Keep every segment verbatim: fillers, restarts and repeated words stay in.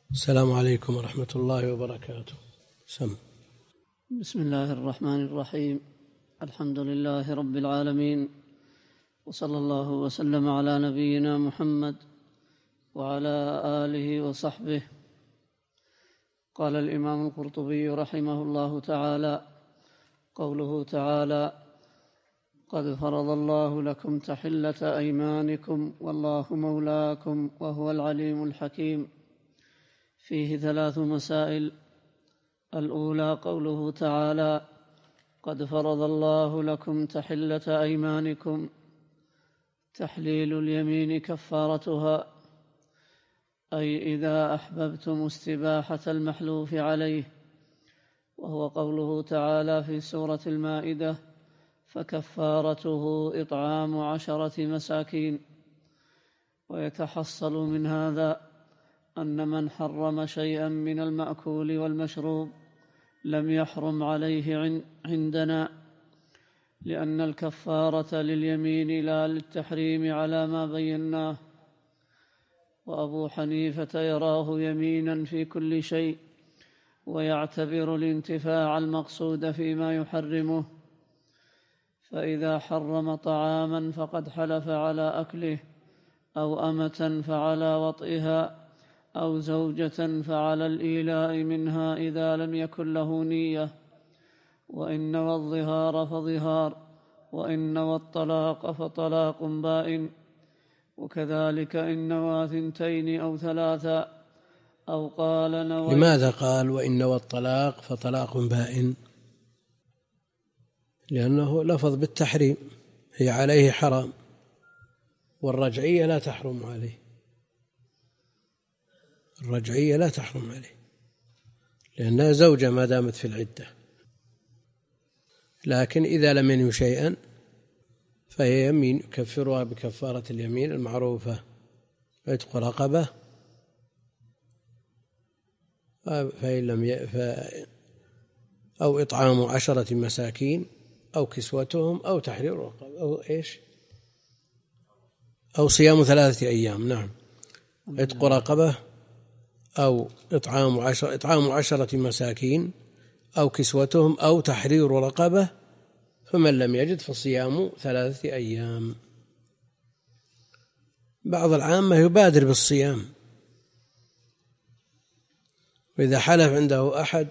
السلام عليكم ورحمة الله وبركاته. سم. بسم الله الرحمن الرحيم. الحمد لله رب العالمين، وصلى الله وسلم على نبينا محمد وعلى آله وصحبه. قال الإمام القرطبي رحمه الله تعالى: قوله تعالى: قد فرض الله لكم تحلة أيمانكم والله مولاكم وهو العليم الحكيم، فيه ثلاث مسائل. الأولى قوله تعالى: قد فرض الله لكم تحلة أيمانكم، تحليل اليمين كفارتها، أي إذا أحببتم استباحة المحلوف عليه، وهو قوله تعالى في سورة المائدة: فكفارته إطعام عشرة مساكين. ويتحصل من هذا أن من حرم شيئا من المأكول والمشروب لم يحرم عليه عندنا، لأن الكفارة لليمين لا للتحريم على ما بيناه. وأبو حنيفة يراه يمينا في كل شيء، ويعتبر الانتفاع المقصود فيما يحرمه، فإذا حرم طعاما فقد حلف على أكله، أو أمة فعلى وطئها، أو زوجة فعلى الإيلاء منها إذا لم يكن له نية. وإن نوى الظهار فظهار، وإن نوى الطلاق فطلاق بائن. وكذلك إن نوى ثنتين أو ثلاثا، أو قال نويت. لماذا قال وإن نوى الطلاق فطلاق بائن؟ لأنه لفظ بالتحريم، هي عليه حرام، والرجعية لا تحرم عليه، الرجعية لا تحرم عليه لأنها زوجة ما دامت في العدة. لكن إذا لم ينوي شيئا فهي يمين يكفرها بكفارة اليمين المعروفة: عتق رقبة، فإن لم ي... ف... أو إطعام عشرة مساكين، أو كسوتهم، أو تحرير رقبة، أو إيش، أو صيام ثلاثة أيام. نعم، عتق رقبة، أو إطعام عشر إطعام عشرة مساكين، أو كسوتهم، أو تحرير رقبة، فمن لم يجد فصيام ثلاثة أيام. بعض العامة يبادر بالصيام، وإذا حلف عنده أحد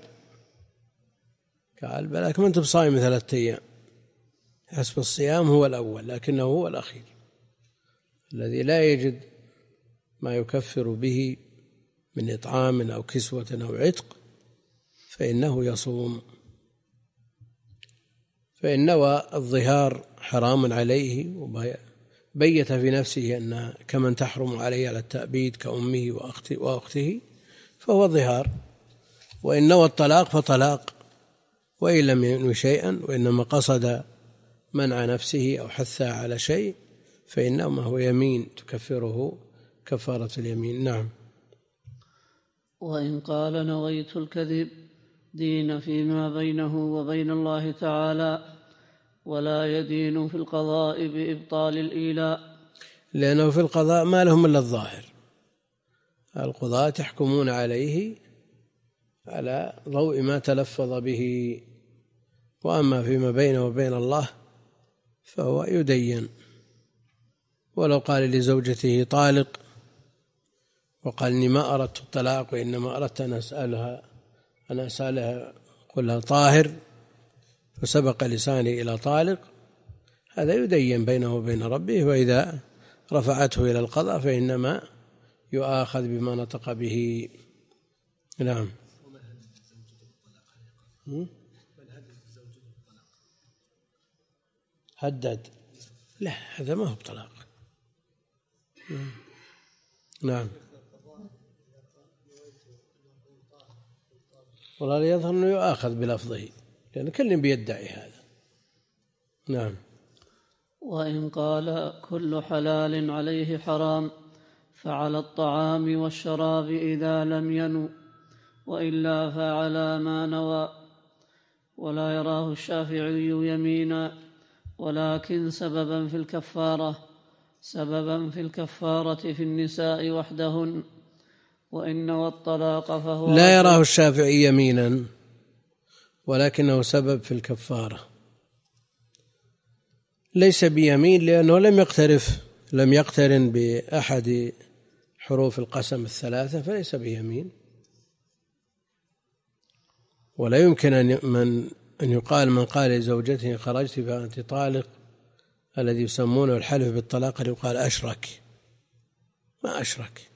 قال بلك ما أنت بصائم ثلاثة أيام، حسب الصيام هو الأول لكنه هو الأخير. الذي لا يجد ما يكفر به من إطعام أو كسوة أو عتق فإنه يصوم. فإن نوى الظهار حرام عليه وبيت في نفسه أن كمن تحرم عليه على التأبيد كأمه وأخته فهو ظهار. وإن نوى الطلاق فطلاق، وإن لم ينوي شيئا وإنما قصد منع نفسه أو حثها على شيء فإنما هو يمين تكفره كفارة اليمين. نعم. وإن قال نويت الكذب دين فيما بينه وبين الله تعالى، ولا يدين في القضاء بإبطال الإيلاء، لأنه في القضاء ما لهم إلا الظاهر، القضاة يحكمون عليه على ضوء ما تلفظ به، وأما فيما بينه وبين الله فهو يدين. ولو قال لزوجته طالق وقال إني ما أردت الطلاق وإنما أردت أن أسألها أن أسألها قلها طاهر فسبق لساني إلى طالق، هذا يدين بينه وبين ربه. وإذا رفعته إلى القضاء فإنما يؤاخذ بما نطق به. نعم. هدد؟ لا، هذا ما هو بطلاق. نعم. والله يظهر أنه يؤاخذ بلفظه لأن كل بيدعي هذا. نعم. وإن قال كل حلال عليه حرام فعلى الطعام والشراب إذا لم ينو، وإلا فعلى ما نوى. ولا يراه الشافعي يمينا، ولكن سببا في الكفارة، سببا في الكفارة في النساء وحدهن، وإن والطلاق فهو لا يراه الشافعي يمينا ولكنه سبب في الكفارة، ليس بيمين لأنه لم يقترف لم يقترن بأحد حروف القسم الثلاثة، فليس بيمين. ولا يمكن أن من أن يقال من قال لزوجته خرجت فأنت طالق، الذي يسمونه الحلف بالطلاق، أن يقال أشرك. ما أشرك،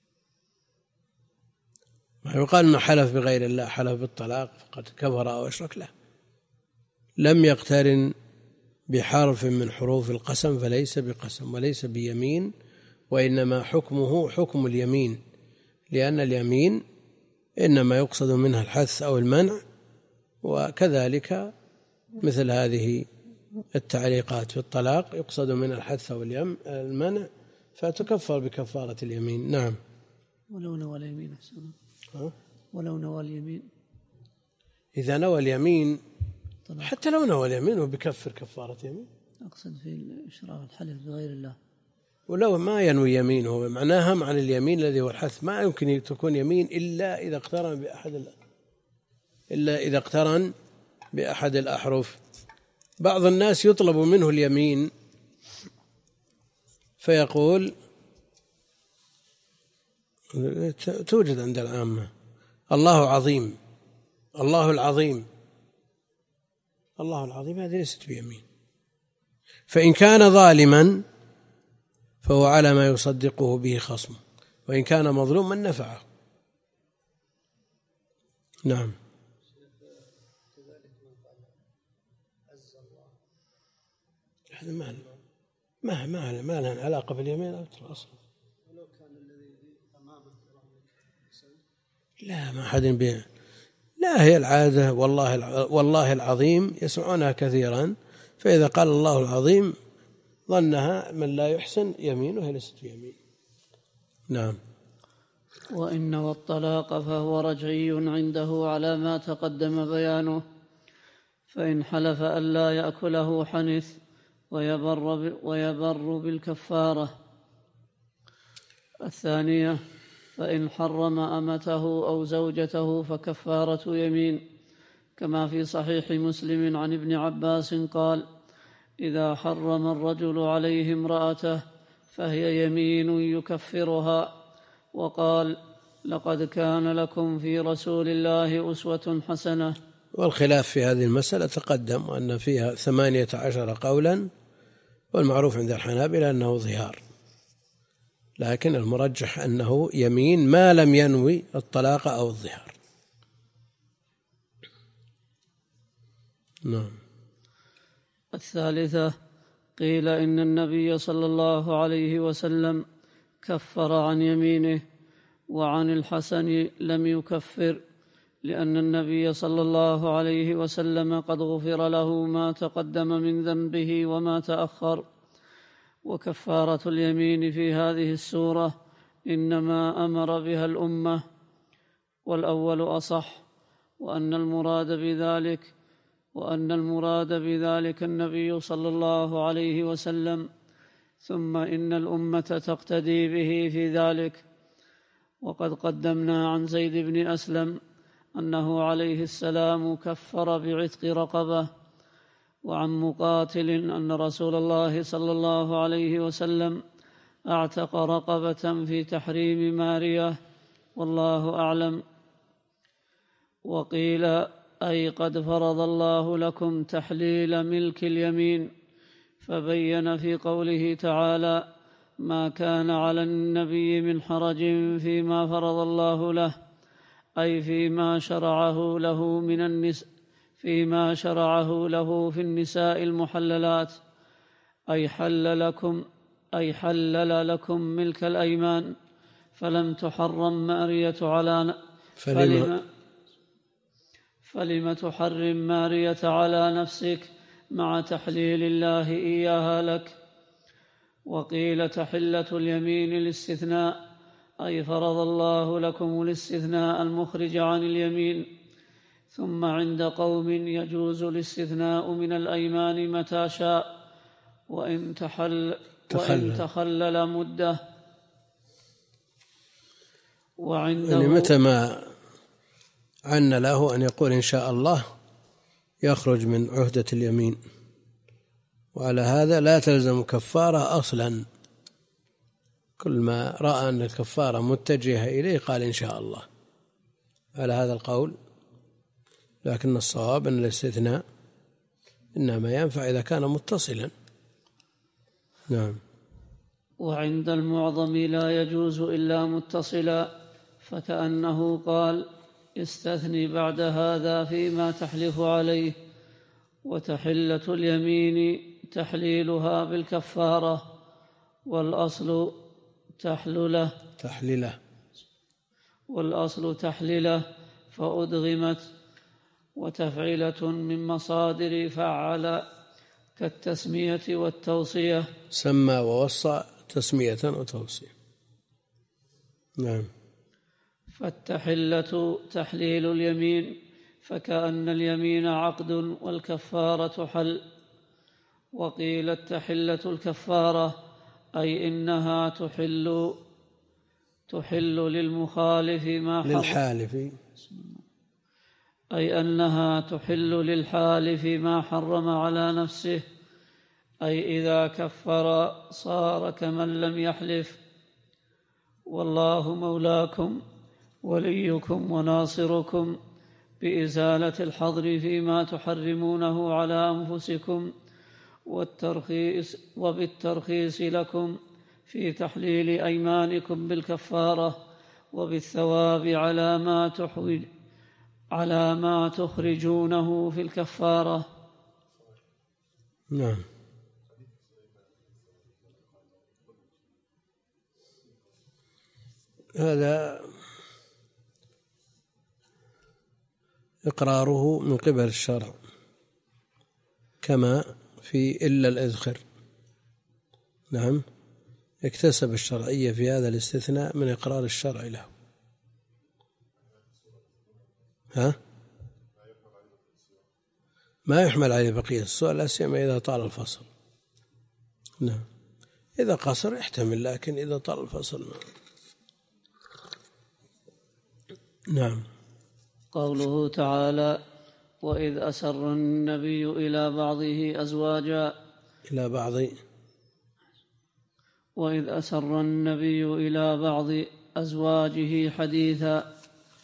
ما يقال أنه حلف بغير الله، حلف بالطلاق فقد كفر أو أشرك. لا، لم يقترن بحرف من حروف القسم فليس بقسم وليس بيمين، وإنما حكمه حكم اليمين، لأن اليمين إنما يقصد منها الحث أو المنع، وكذلك مثل هذه التعليقات في الطلاق يقصد منها الحث أو المنع فتكفر بكفارة اليمين. نعم. ولو نوى اليمين أحسن. ولو نوى اليمين، إذا نوى اليمين طلع. حتى لو نوى اليمين وبكفر كفارة يمين. أقصد في الإشراف الحلف بغير الله. ولو ما ينوي يمينه معناها معنى اليمين الذي هو الحث، ما يمكن تكون يمين إلا إذا اقترن بأحد إلا إذا اقترن بأحد الأحرف. بعض الناس يطلب منه اليمين فيقول، توجد عند العامة، الله عظيم، الله العظيم، الله العظيم، هذه ليست بيمين. فإن كان ظالما فهو على ما يصدقه به خصمه، وإن كان مظلوما نفعه. نعم. هذا ما ما ما ما له علاقة باليمين أصلا. لا، ما حد به. لا، هي العادة، والله والله العظيم يسمعونها كثيرا، فإذا قال الله العظيم ظنها من لا يحسن يمينه، هي ليست بيمين. نعم. وإن والطلاق فهو رجعي عنده على ما تقدم بيانه، فإن حلف ألا يأكله حنث ويبر, ويبر بالكفارة. الثانية: فإن حرم أمته أو زوجته فكفارة يمين، كما في صحيح مسلم عن ابن عباس قال: إذا حرم الرجل عليه امرأته فهي يمين يكفرها. وقال: لقد كان لكم في رسول الله أسوة حسنة. والخلاف في هذه المسألة تقدم، وأن فيها ثمانية عشر قولا، والمعروف عند الحنابلة أنه ظهار، لكن المرجح أنه يمين ما لم ينوي الطلاق أو الظهار. نعم. الثالثة: قيل إن النبي صلى الله عليه وسلم كفر عن يمينه، وعن الحسن لم يكفر، لأن النبي صلى الله عليه وسلم قد غفر له ما تقدم من ذنبه وما تأخر. وكفارة اليمين في هذه السورة إنما أمر بها الأمة، والأول أصح، وأن المراد بذلك وأن المراد بذلك النبي صلى الله عليه وسلم، ثم إن الأمة تقتدي به في ذلك. وقد قدمنا عن زيد بن أسلم أنه عليه السلام كفر بعتق رقبة، وعن مقاتل أن رسول الله صلى الله عليه وسلم أعتق رقبة في تحريم مارية، والله أعلم. وقيل: أي قد فرض الله لكم تحليل ملك اليمين، فبين في قوله تعالى: ما كان على النبي من حرج فيما فرض الله له، أي فيما شرعه له من النساء فيما شرعه له في النساء المحللات، أي حل لكم أي حلل لكم ملك الأيمان، فلم تحرم مارية على فلم فلم تحرم مارية على نفسك مع تحليل الله إياها لك. وقيل: تحلة اليمين الاستثناء، أي فرض الله لكم الاستثناء المخرج عن اليمين. ثم عند قوم يجوز الاستثناء من الأيمان متى شاء، وإن تحل وإن تخلل مدة وعنده يعني متى ما عن له أن يقول إن شاء الله يخرج من عهدة اليمين، وعلى هذا لا تلزم كفارة أصلا، كل ما رأى أن الكفارة متجهة إليه قال إن شاء الله على هذا القول. لكن الصواب أن الاستثناء إنما ينفع إذا كان متصلا. نعم. وعند المعظم لا يجوز إلا متصلا، فكأنه قال استثني بعد هذا فيما تحلف عليه. وتحلة اليمين تحليلها بالكفارة، والأصل تحلله تحليله والأصل تحليله فأدغمت. وتفعيلة من مصادر فعل كالتسمية والتوصية. سمى ووصى تسمية وتوصية. نعم. فالتحلة تحليل اليمين، فكأن اليمين عقد والكفارة حل. وقيل التحلة الكفارة، أي إنها تحل تحل للمخالف ما حرم للحالف أي أنها تحل للحالف ما حرم على نفسه، أي إذا كفر صار كمن لم يحلف. والله مولاكم وليكم وناصركم بإزالة الحظر فيما تحرمونه على أنفسكم، والترخيص وبالترخيص لكم في تحليل أيمانكم بالكفارة، وبالثواب على ما تحوج على ما تخرجونه في الكفارة. نعم. هذا إقراره من قبل الشرع، كما في إلا الإذخر. نعم، اكتسب الشرعية في هذا الاستثناء من إقرار الشرع له. ها؟ ما يحمل عليه بقية السؤال، لا سيما إذا طال الفصل. نعم، إذا قصر يحتمل، لكن إذا طال الفصل ما. نعم. قوله تعالى: وإذ أسر النبي إلى بعضه أزواجا إلى بعض وإذ أسر النبي إلى بعض أزواجه حديثا،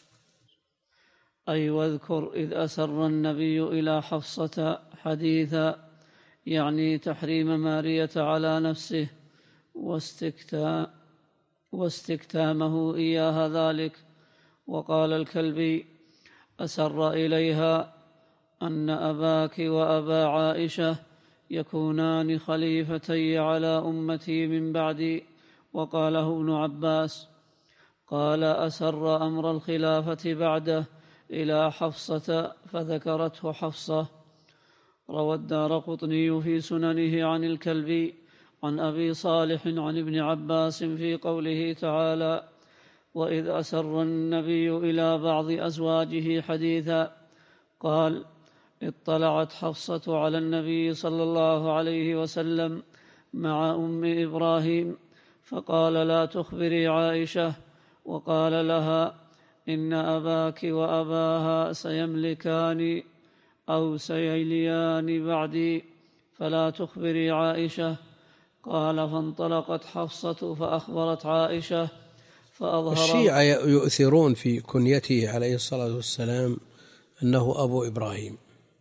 أي واذكر إذ أسر النبي إلى حفصة حديثا، يعني تحريم مارية على نفسه واستكتا واستكتامه إياها ذلك. وقال الكلبي: أسر إليها أن أباك وأبا عائشة يكونان خليفتي على أمتي من بعدي. وقاله ابن عباس قال: أسر أمر الخلافة بعده إلى حفصة فذكرته حفصة. روى الدارقطني في سننه عن الكلبي عن أبي صالح عن ابن عباس في قوله تعالى: وإذ أسر النبي إلى بعض أزواجه حديثا، قال: اطلعت حفصة على النبي صلى الله عليه وسلم مع أم إبراهيم فقال: لا تخبري عائشة. وقال لها: إن أباك وأباها سيملكان أو سيليان بعدي فلا تخبري عائشة. قال: فانطلقت حفصة فأخبرت عائشة فأظهر. الشيعة يؤثرون في كنيته عليه الصلاة والسلام أنه أبو إبراهيم،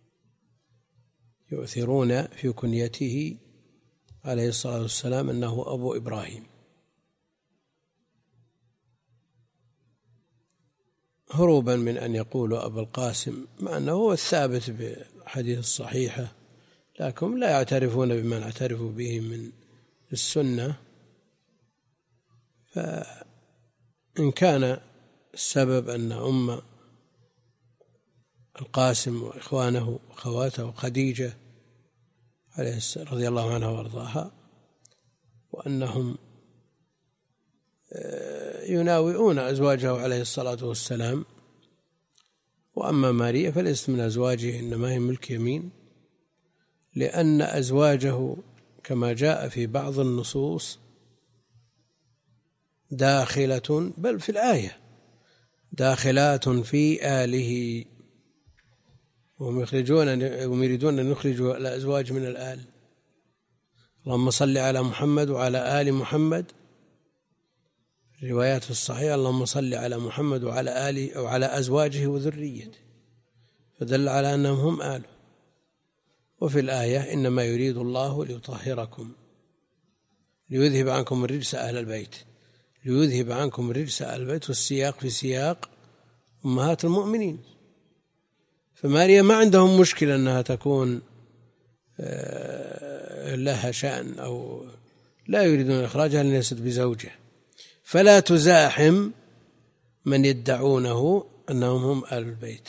يؤثرون في كنيته عليه الصلاة والسلام أنه أبو إبراهيم، هروبا من أن يقولوا أبو القاسم، مع أنه هو الثابت بالحديث الصحيحة، لكن لا يعترفون بما نعترف به من السنة. فإن كان السبب أن أم القاسم وإخوانه وأخواته خديجة رضي الله عنها وارضاها، وأنهم يناوئون أزواجه عليه الصلاة والسلام، وأما ماريا فليست من أزواجه، إنما هي ملك يمين، لأن أزواجه كما جاء في بعض النصوص داخلة بل في الآية داخلات في آله، وهم يخرجون وهم يريدون أن يخرجوا الأزواج من الآل. اللهم صل على محمد وعلى آل محمد، الروايات الصحيحة اللهم صل على محمد وعلى آله أو على أزواجه وذريته، فدل على أنهم هم آله. وفي الآية إنما يريد الله ليطهركم ليذهب عنكم الرجس أهل البيت، ليذهب عنكم الرجس أهل البيت، والسياق في سياق أمهات المؤمنين. فماريا ما عندهم مشكلة أنها تكون لها شأن أو لا يريدون إخراجها لأن ليست بزوجة، فلا تزاحم من يدعونه أنهم هم آل البيت،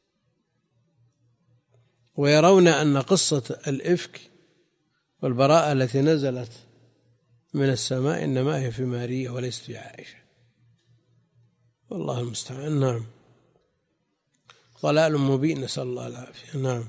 ويرون أن قصة الإفك والبراءة التي نزلت من السماء إنما هي في ماريا وليست في عائشة، والله المستعان. نعم، ضلال مبين، نسأل الله العافية. نعم.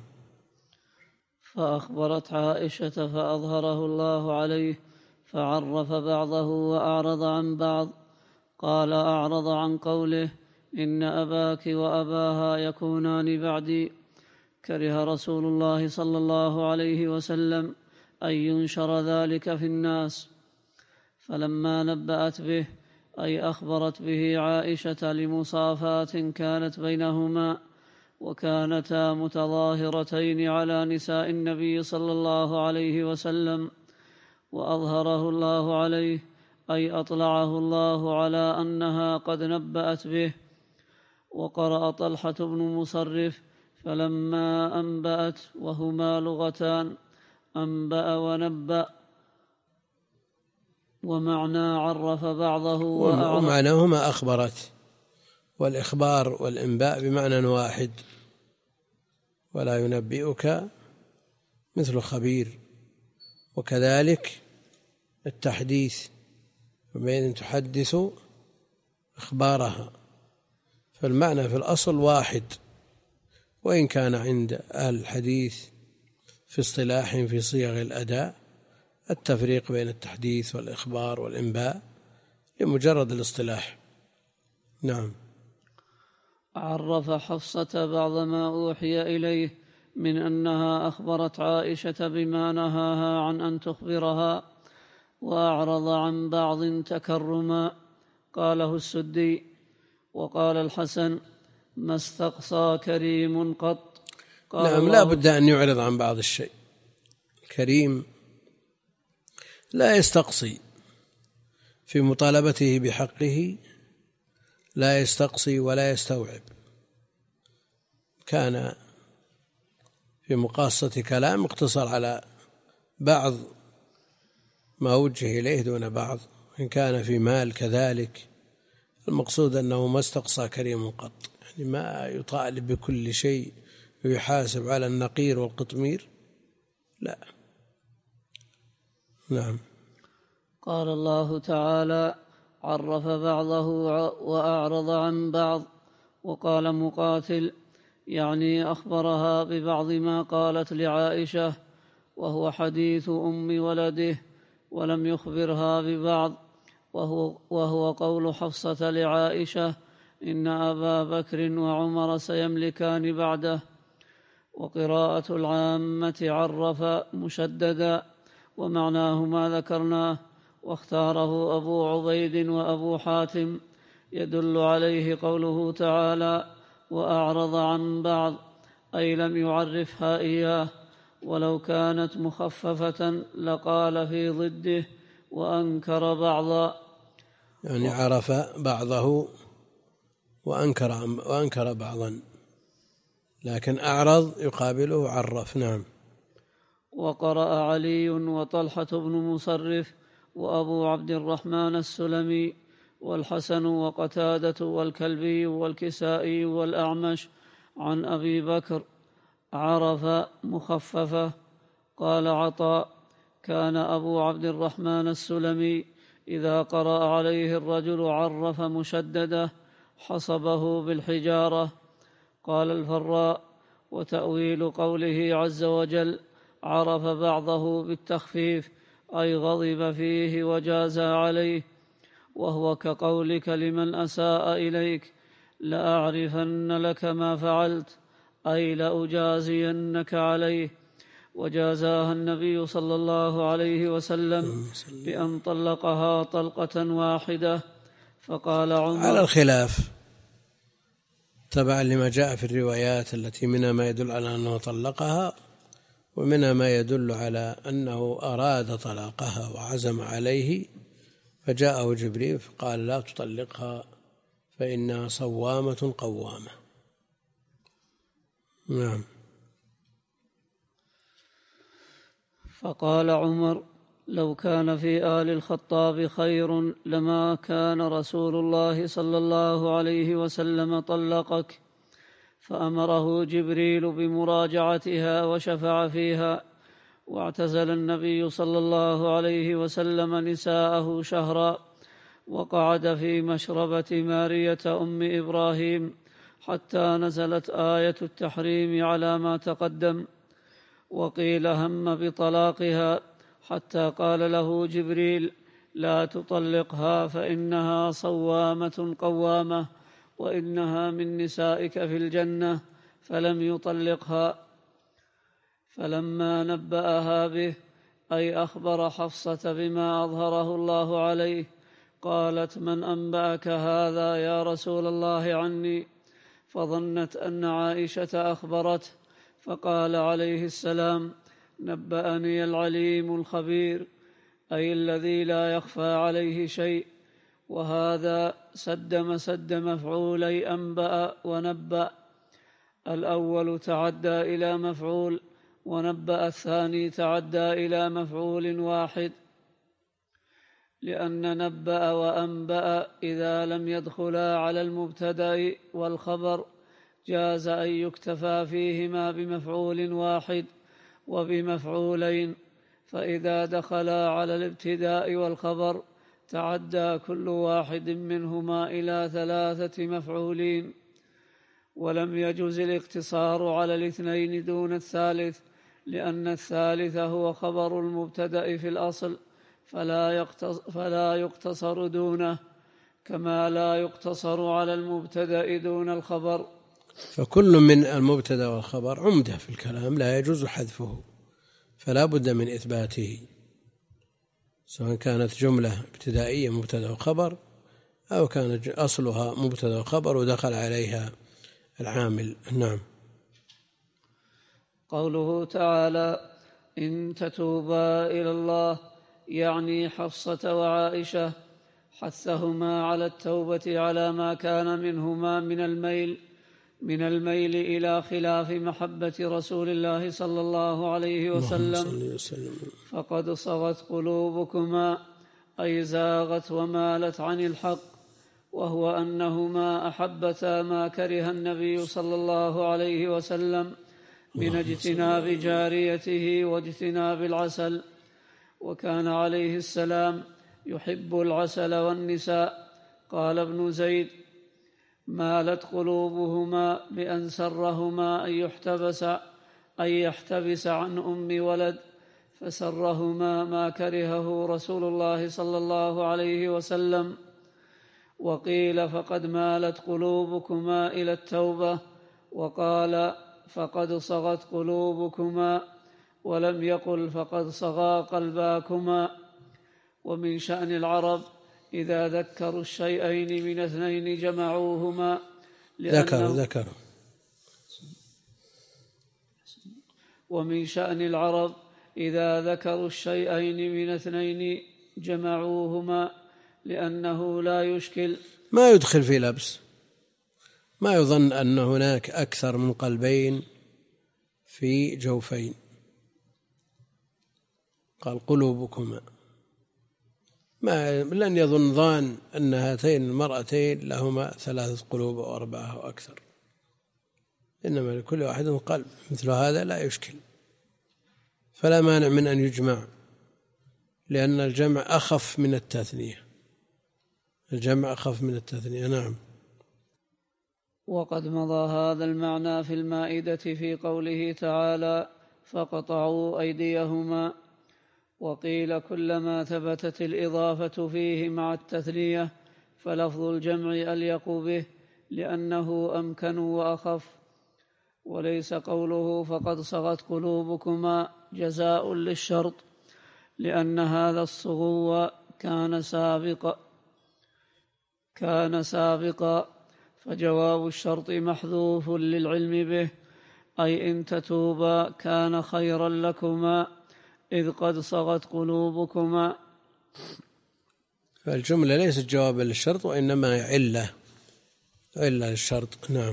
فأخبرت عائشة فأظهره الله عليه فعرف بعضه وأعرض عن بعض. قال: أعرض عن قوله إن أباك وأباها يكونان بعدي. كره رسول الله صلى الله عليه وسلم أن ينشر ذلك في الناس، فلما نبأت به أي أخبرت به عائشة لمصافات كانت بينهما، وكانتا متظاهرتين على نساء النبي صلى الله عليه وسلم، وأظهره الله عليه أي أطلعه الله على أنها قد نبأت به. وقرأ طلحة بن مصرف: فلما أنبأت، وهما لغتان، أنبأ ونبأ، ومعنى عرف بعضه وأعرض، ومعناهما أخبرت، والإخبار والإنباء بمعنى واحد، ولا ينبئك مثل خبير. وكذلك التحديث، وبين تحدث إخبارها، فالمعنى في الأصل واحد، وإن كان عند أهل الحديث في اصطلاح في صيغ الأداء التفريق بين التحديث والإخبار والإنباء لمجرد الاصطلاح. نعم. عرف حفصة بعض ما أوحي إليه من أنها أخبرت عائشة بما نهاها عن أن تخبرها، وأعرض عن بعض تكرما. قاله السدي. وقال الحسن: ما استقصى كريم قط. نعم، لا بد أن يعرض عن بعض الشيء. كريم لا يستقصي في مطالبته بحقه، لا يستقصي ولا يستوعب. كان في مقاصة كلام اقتصر على بعض ما وجه إليه دون بعض، إن كان في مال كذلك. المقصود أنه ما استقصى كريم قط، يعني ما يطالب بكل شيء ويحاسب على النقير والقطمير، لا. نعم. قال الله تعالى: عرف بعضه وأعرض عن بعض. وقال مقاتل: يعني أخبرها ببعض ما قالت لعائشة، وهو حديث أم ولده، ولم يخبرها ببعض، وهو, وهو قول حفصة لعائشة: إن أبا بكر وعمر سيملكان بعده. وقراءة العامة عرف مشددا، ومعناه ما ذكرناه، واختاره أبو عبيد وأبو حاتم. يدل عليه قوله تعالى: وأعرض عن بعض، أي لم يعرفها إياه، ولو كانت مخففة لقال في ضده وأنكر بعضا، يعني عرف بعضه وأنكر, وأنكر بعضا، لكن أعرض يقابله عرف. نعم. وقرأ علي وطلحة بن مصرف وأبو عبد الرحمن السلمي والحسن وقتادة والكلبي والكسائي والأعمش عن أبي بكر عرف مخففة. قال عطاء: كان أبو عبد الرحمن السلمي إذا قرأ عليه الرجل عرف مشددة حصبه بالحجارة. قال الفراء: وتأويل قوله عز وجل عرف بعضه بالتخفيف، أي غضب فيه وجاز عليه، وهو كقولك لمن أساء إليك لأعرفن لك ما فعلت، أي لأجازينك عليه. وجازاها النبي صلى الله عليه وسلم بأن طلقها طلقة واحدة. فقال عمر على الخلاف تبعا لما جاء في الروايات التي منها ما يدل على أنه طلقها ومنها ما يدل على أنه أراد طلاقها وعزم عليه، فجاءه جبريل فقال لا تطلقها فإنها صوامة قوامة. نعم. فقال عمر لو كان في آل الخطاب خير لما كان رسول الله صلى الله عليه وسلم طلقك. فأمره جبريل بمراجعتها وشفع فيها. واعتزل النبي صلى الله عليه وسلم نساءه شهرا، وقعد في مشربة مارية أم إبراهيم حتى نزلت آية التحريم على ما تقدم. وقيل هم بطلاقها حتى قال له جبريل لا تطلقها فإنها صوامة قوامة وإنها من نسائك في الجنة، فلم يطلقها. فلما نبأها به، أي أخبر حفصة بما أظهره الله عليه، قالت من أنبأك هذا يا رسول الله عني؟ فظنت أن عائشة أخبرته، فقال عليه السلام نبأني العليم الخبير، أي الذي لا يخفى عليه شيء. وهذا سد مسد مفعولي أنبأ ونبأ، الأول تعدى إلى مفعول، ونبأ الثاني تعدى إلى مفعول واحد، لأن نبأ وأنبأ إذا لم يدخلا على المبتدأ والخبر جاز أن يكتفى فيهما بمفعول واحد وبمفعولين، فإذا دخلا على الابتداء والخبر تعدى كل واحد منهما إلى ثلاثة مفعولين. ولم يجز الاقتصار على الاثنين دون الثالث، لأن الثالث هو خبر المبتدأ في الأصل، فلا يقتصر دونه، كما لا يقتصر على المبتدأ دون الخبر. فكل من المبتدأ والخبر عمدة في الكلام لا يجوز حذفه، فلا بد من إثباته، سواء كانت جملة ابتدائية مبتدأ وخبر أو كانت أصلها مبتدأ وخبر ودخل عليها العامل. نعم. قوله تعالى إن تتوبا إلى الله، يعني حفصة وعائشة، حثهما على التوبة على ما كان منهما من الميل من الميل إلى خلاف محبة رسول الله صلى الله عليه وسلم. فقد صغت قلوبكما، أي زاغت ومالت عن الحق، وهو أنهما أحبتا ما كره النبي صلى الله عليه وسلم من اجتناب جاريته واجتناب العسل. وكان عليه السلام يحب العسل والنساء. قال ابن زيد مالت قلوبهما بأن سرهما أن يحتبس أن يحتبس عن أم ولد، فسرهما ما كرهه رسول الله صلى الله عليه وسلم. وقيل فقد مالت قلوبكما إلى التوبة، وقال فقد صغت قلوبكما، ولم يقل فقد صغى قلباكما. ومن شأن العرب إذا ذكروا الشيئين من اثنين جمعوهما، ذكر ذكر ومن شأن العرب إذا ذكروا الشيئين من اثنين جمعوهما لأنه لا يشكل، ما يدخل في لبس، ما يظن أن هناك أكثر من قلبين في جوفين. قال قلوبكما، ما لن يظن ظان أن هاتين المرأتين لهما ثلاثة قلوب أو أربعة أو أكثر، إنما لكل واحد قلب، مثل هذا لا يشكل، فلا مانع من أن يجمع، لأن الجمع أخف من التثنية، الجمع أخف من التثنية. نعم. وقد مضى هذا المعنى في المائدة في قوله تعالى فقطعوا أيديهما. وقيل كلما ثبتت الإضافة فيه مع التثنية فلفظ الجمع أليق به، لأنه أمكن وأخف. وليس قوله فقد صغت قلوبكما جزاء للشرط، لأن هذا الصغو كان سابقا كان سابقا فجواب الشرط محذوف للعلم به، أي إن تتوبا كان خيرا لكما إذ قد صغت قلوبكما. فالجملة ليست جوابا للشرط، وإنما علة علة للشرط. نعم.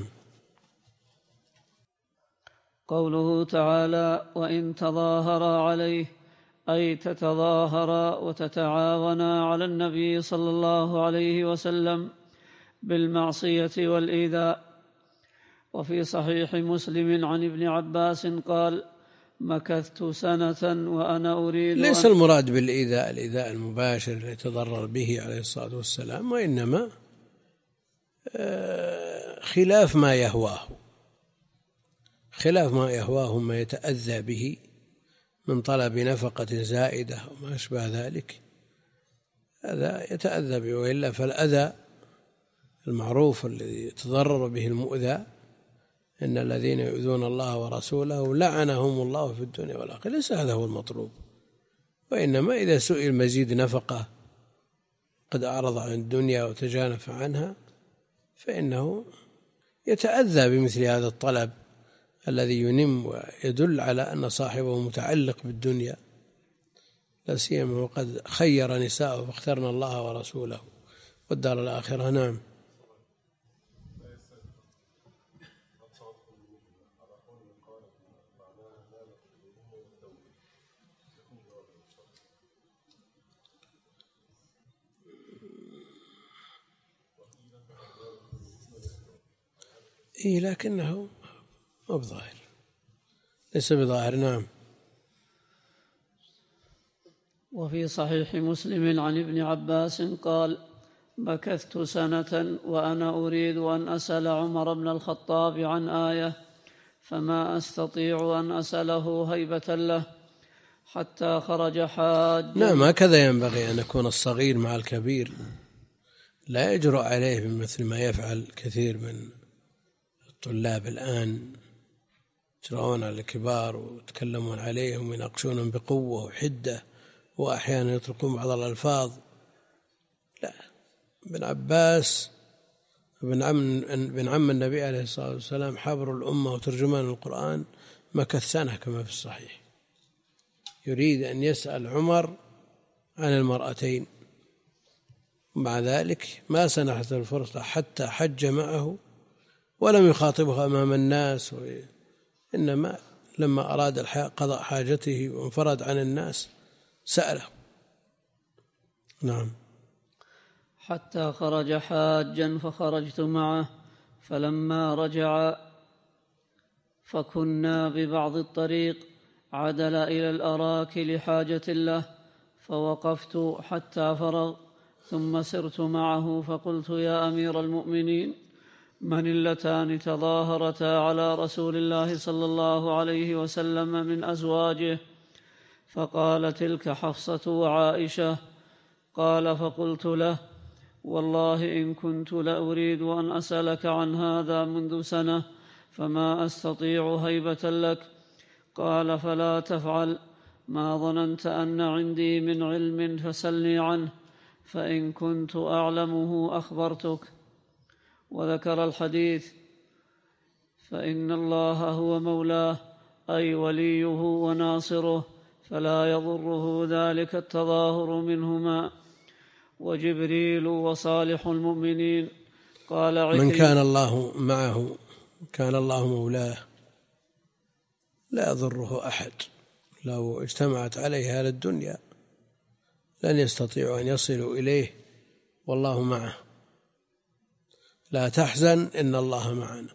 قوله تعالى وإن تظاهرا عليه، أي تتظاهرا وتتعاونا على النبي صلى الله عليه وسلم بالمعصية والإيذاء. وفي صحيح مسلم عن ابن عباس قال مكثت سنة وأنا أريد ليس المراد بالإيذاء الإيذاء المباشر الذي يتضرر به عليه الصلاة والسلام، وإنما خلاف ما يهواه خلاف ما يهواه ما يتأذى به من طلب نفقة زائدة وما أشبه ذلك، هذا يتأذى به. وإلا فالأذى المعروف الذي يتضرر به المؤذى، إن الذين يؤذون الله ورسوله لعنهم الله في الدنيا والآخرة، ليس هذا هو المطلوب. وإنما إذا سئل مزيد نفقة قد أعرض عن الدنيا وتجانف عنها، فإنه يتأذى بمثل هذا الطلب الذي ينم ويدل على أن صاحبه متعلق بالدنيا، لا سيما وقد خير نساءه فاخترنا الله ورسوله والدار الآخرة. نعم. إيه لكنه مو بظاهر، ليس بظاهر. نعم. وفي صحيح مسلم عن ابن عباس قال مكثت سنة وأنا أريد أن أسأل عمر بن الخطاب عن آية فما أستطيع أن أسأله هيبة له حتى خرج حاجا. نعم، هكذا ينبغي أن يكون الصغير مع الكبير، لا يجرؤ عليه مثل ما يفعل كثير من الطلاب الآن، يجرؤون على الكبار ويتكلمون عليهم ويناقشونهم بقوة وحدة، وأحيانا يطلقون بعض الألفاظ. لا، ابن عباس ابن عم ابن عم النبي عليه الصلاة والسلام حبر الأمة وترجمان القرآن، مكث سنة كما في الصحيح، يريد أن يسأل عمر عن المرأتين، مع ذلك ما سنحت الفرصة حتى حج معه ولم يخاطبها أمام الناس، إنما لما أراد قضاء حاجته وانفرد عن الناس سأله. نعم. حتى خرج حاجا فخرجت معه، فلما رجع فكنا ببعض الطريق عدل إلى الأراك لحاجة له، فوقفت حتى فرغ، ثم سرت معه فقلت يا أمير المؤمنين من اللتان تظاهرتا على رسول الله صلى الله عليه وسلم من أزواجه؟ فقال تلك حفصة وعائشة. قال فقلت له والله إن كنت لأريد أن أسألك عن هذا منذ سنة فما أستطيع هيبة لك. قال فلا تفعل، ما ظننت أن عندي من علم فسلني عنه، فإن كنت أعلمه أخبرتك. وذكر الحديث فإن الله هو مولاه أي وليه وناصره، فلا يضره ذلك التظاهر منهما. وجبريل وصالح المؤمنين. قال عكرمة من كان الله معه كان الله مولاه، لا يضره أحد، لو اجتمعت عليه أهل الدنيا لن يستطيعوا أن يصلوا إليه والله معه. لا تحزن إن الله معنا.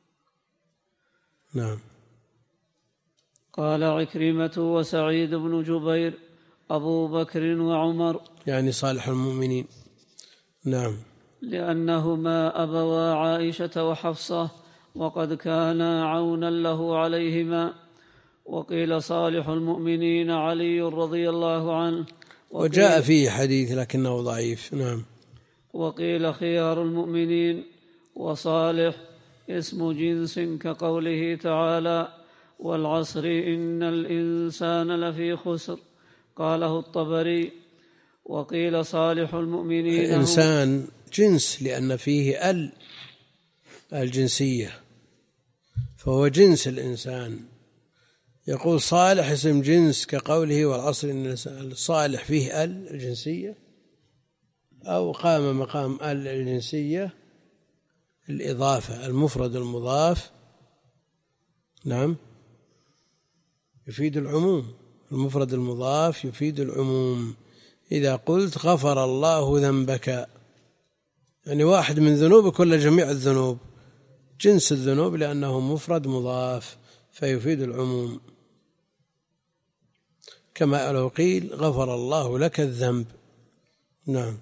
نعم. قال عكرمة وسعيد بن جبير أبو بكر وعمر، يعني صالح المؤمنين. نعم. لأنهما أبوا عائشة وحفصة وقد كانا عونا له عليهما. وقيل صالح المؤمنين علي رضي الله عنه، وجاء فيه حديث لكنه ضعيف. نعم. وقيل خيار المؤمنين وصالح اسم جنس كقوله تعالى والعصر إن الإنسان لفي خسر قاله الطبري. وقيل صالح المؤمنين الإنسان جنس لأن فيه ال الجنسية فهو جنس الإنسان. يقول صالح اسم جنس كقوله والعصر إن الصالح فيه ال الجنسية أو قام مقام ال الجنسية الإضافة المفرد المضاف نعم يفيد العموم. المفرد المضاف يفيد العموم. إذا قلت غفر الله ذنبك يعني واحد من ذنوبك ولا جميع الذنوب؟ جنس الذنوب لأنه مفرد مضاف فيفيد العموم. كما لو قيل غفر الله لك الذنب. نعم.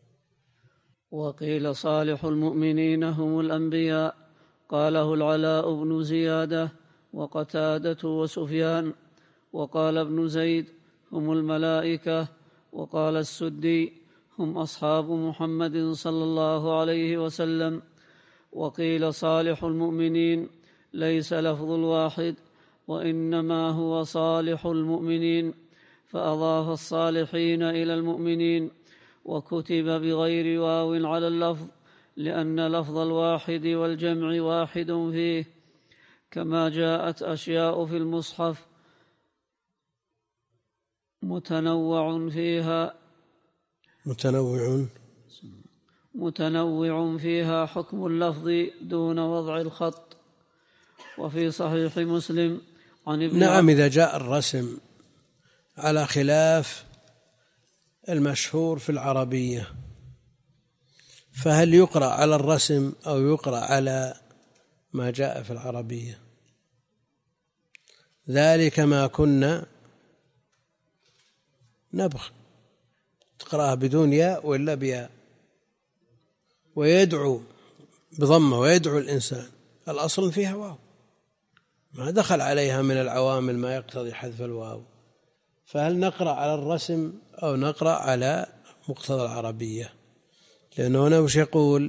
وقيل صالح المؤمنين هم الأنبياء قاله العلاء بن زيادة وقتادة وسفيان. وقال ابن زيد هم الملائكة. وقال السدي هم أصحاب محمد صلى الله عليه وسلم. وقيل صالح المؤمنين ليس لفظ الواحد وإنما هو صالح المؤمنين فأضاف الصالحين إلى المؤمنين وكتب بغير واو على اللفظ لأن لفظ الواحد والجمع واحد فيه كما جاءت أشياء في المصحف متنوع فيها متنوع متنوع فيها حكم اللفظ دون وضع الخط. وفي صحيح مسلم عن ابن نعم إذا جاء الرسم على خلاف المشهور في العربية فهل يقرأ على الرسم أو يقرأ على ما جاء في العربية؟ ذلك ما كنا نبغ تقرأها بدون ياء ولا بياء ويدعو بضمة ويدعو الإنسان الأصل فيها واو ما دخل عليها من العوامل ما يقتضي حذف الواو. فهل نقرأ على الرسم أو نقرأ على مقتضى العربية؟ لأنه هنا وش يقول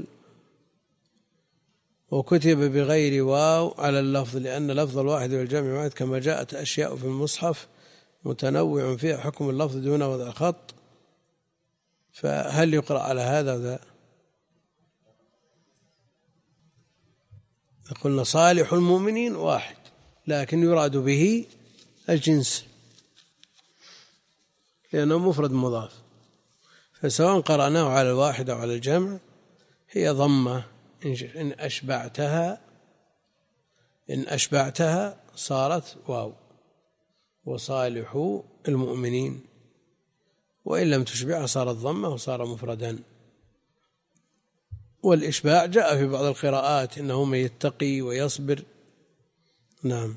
وكتب بغير واو على اللفظ لأن لفظ الواحد والجمع واحد كما جاءت أشياء في المصحف متنوع فيها حكم اللفظ دون وضع خط. فهل يقرأ على هذا ذا؟ قلنا صالح المؤمنين واحد لكن يراد به الجنس لأنه مفرد مضاف فسواء قرأناه على الواحد أو على الجمع هي ضمة إن أشبعتها إن أشبعتها صارت واو وصالح المؤمنين وإن لم تشبعها صارت ضمة وصار مفردا. والإشباع جاء في بعض القراءات إنه من يتقي ويصبر. نعم.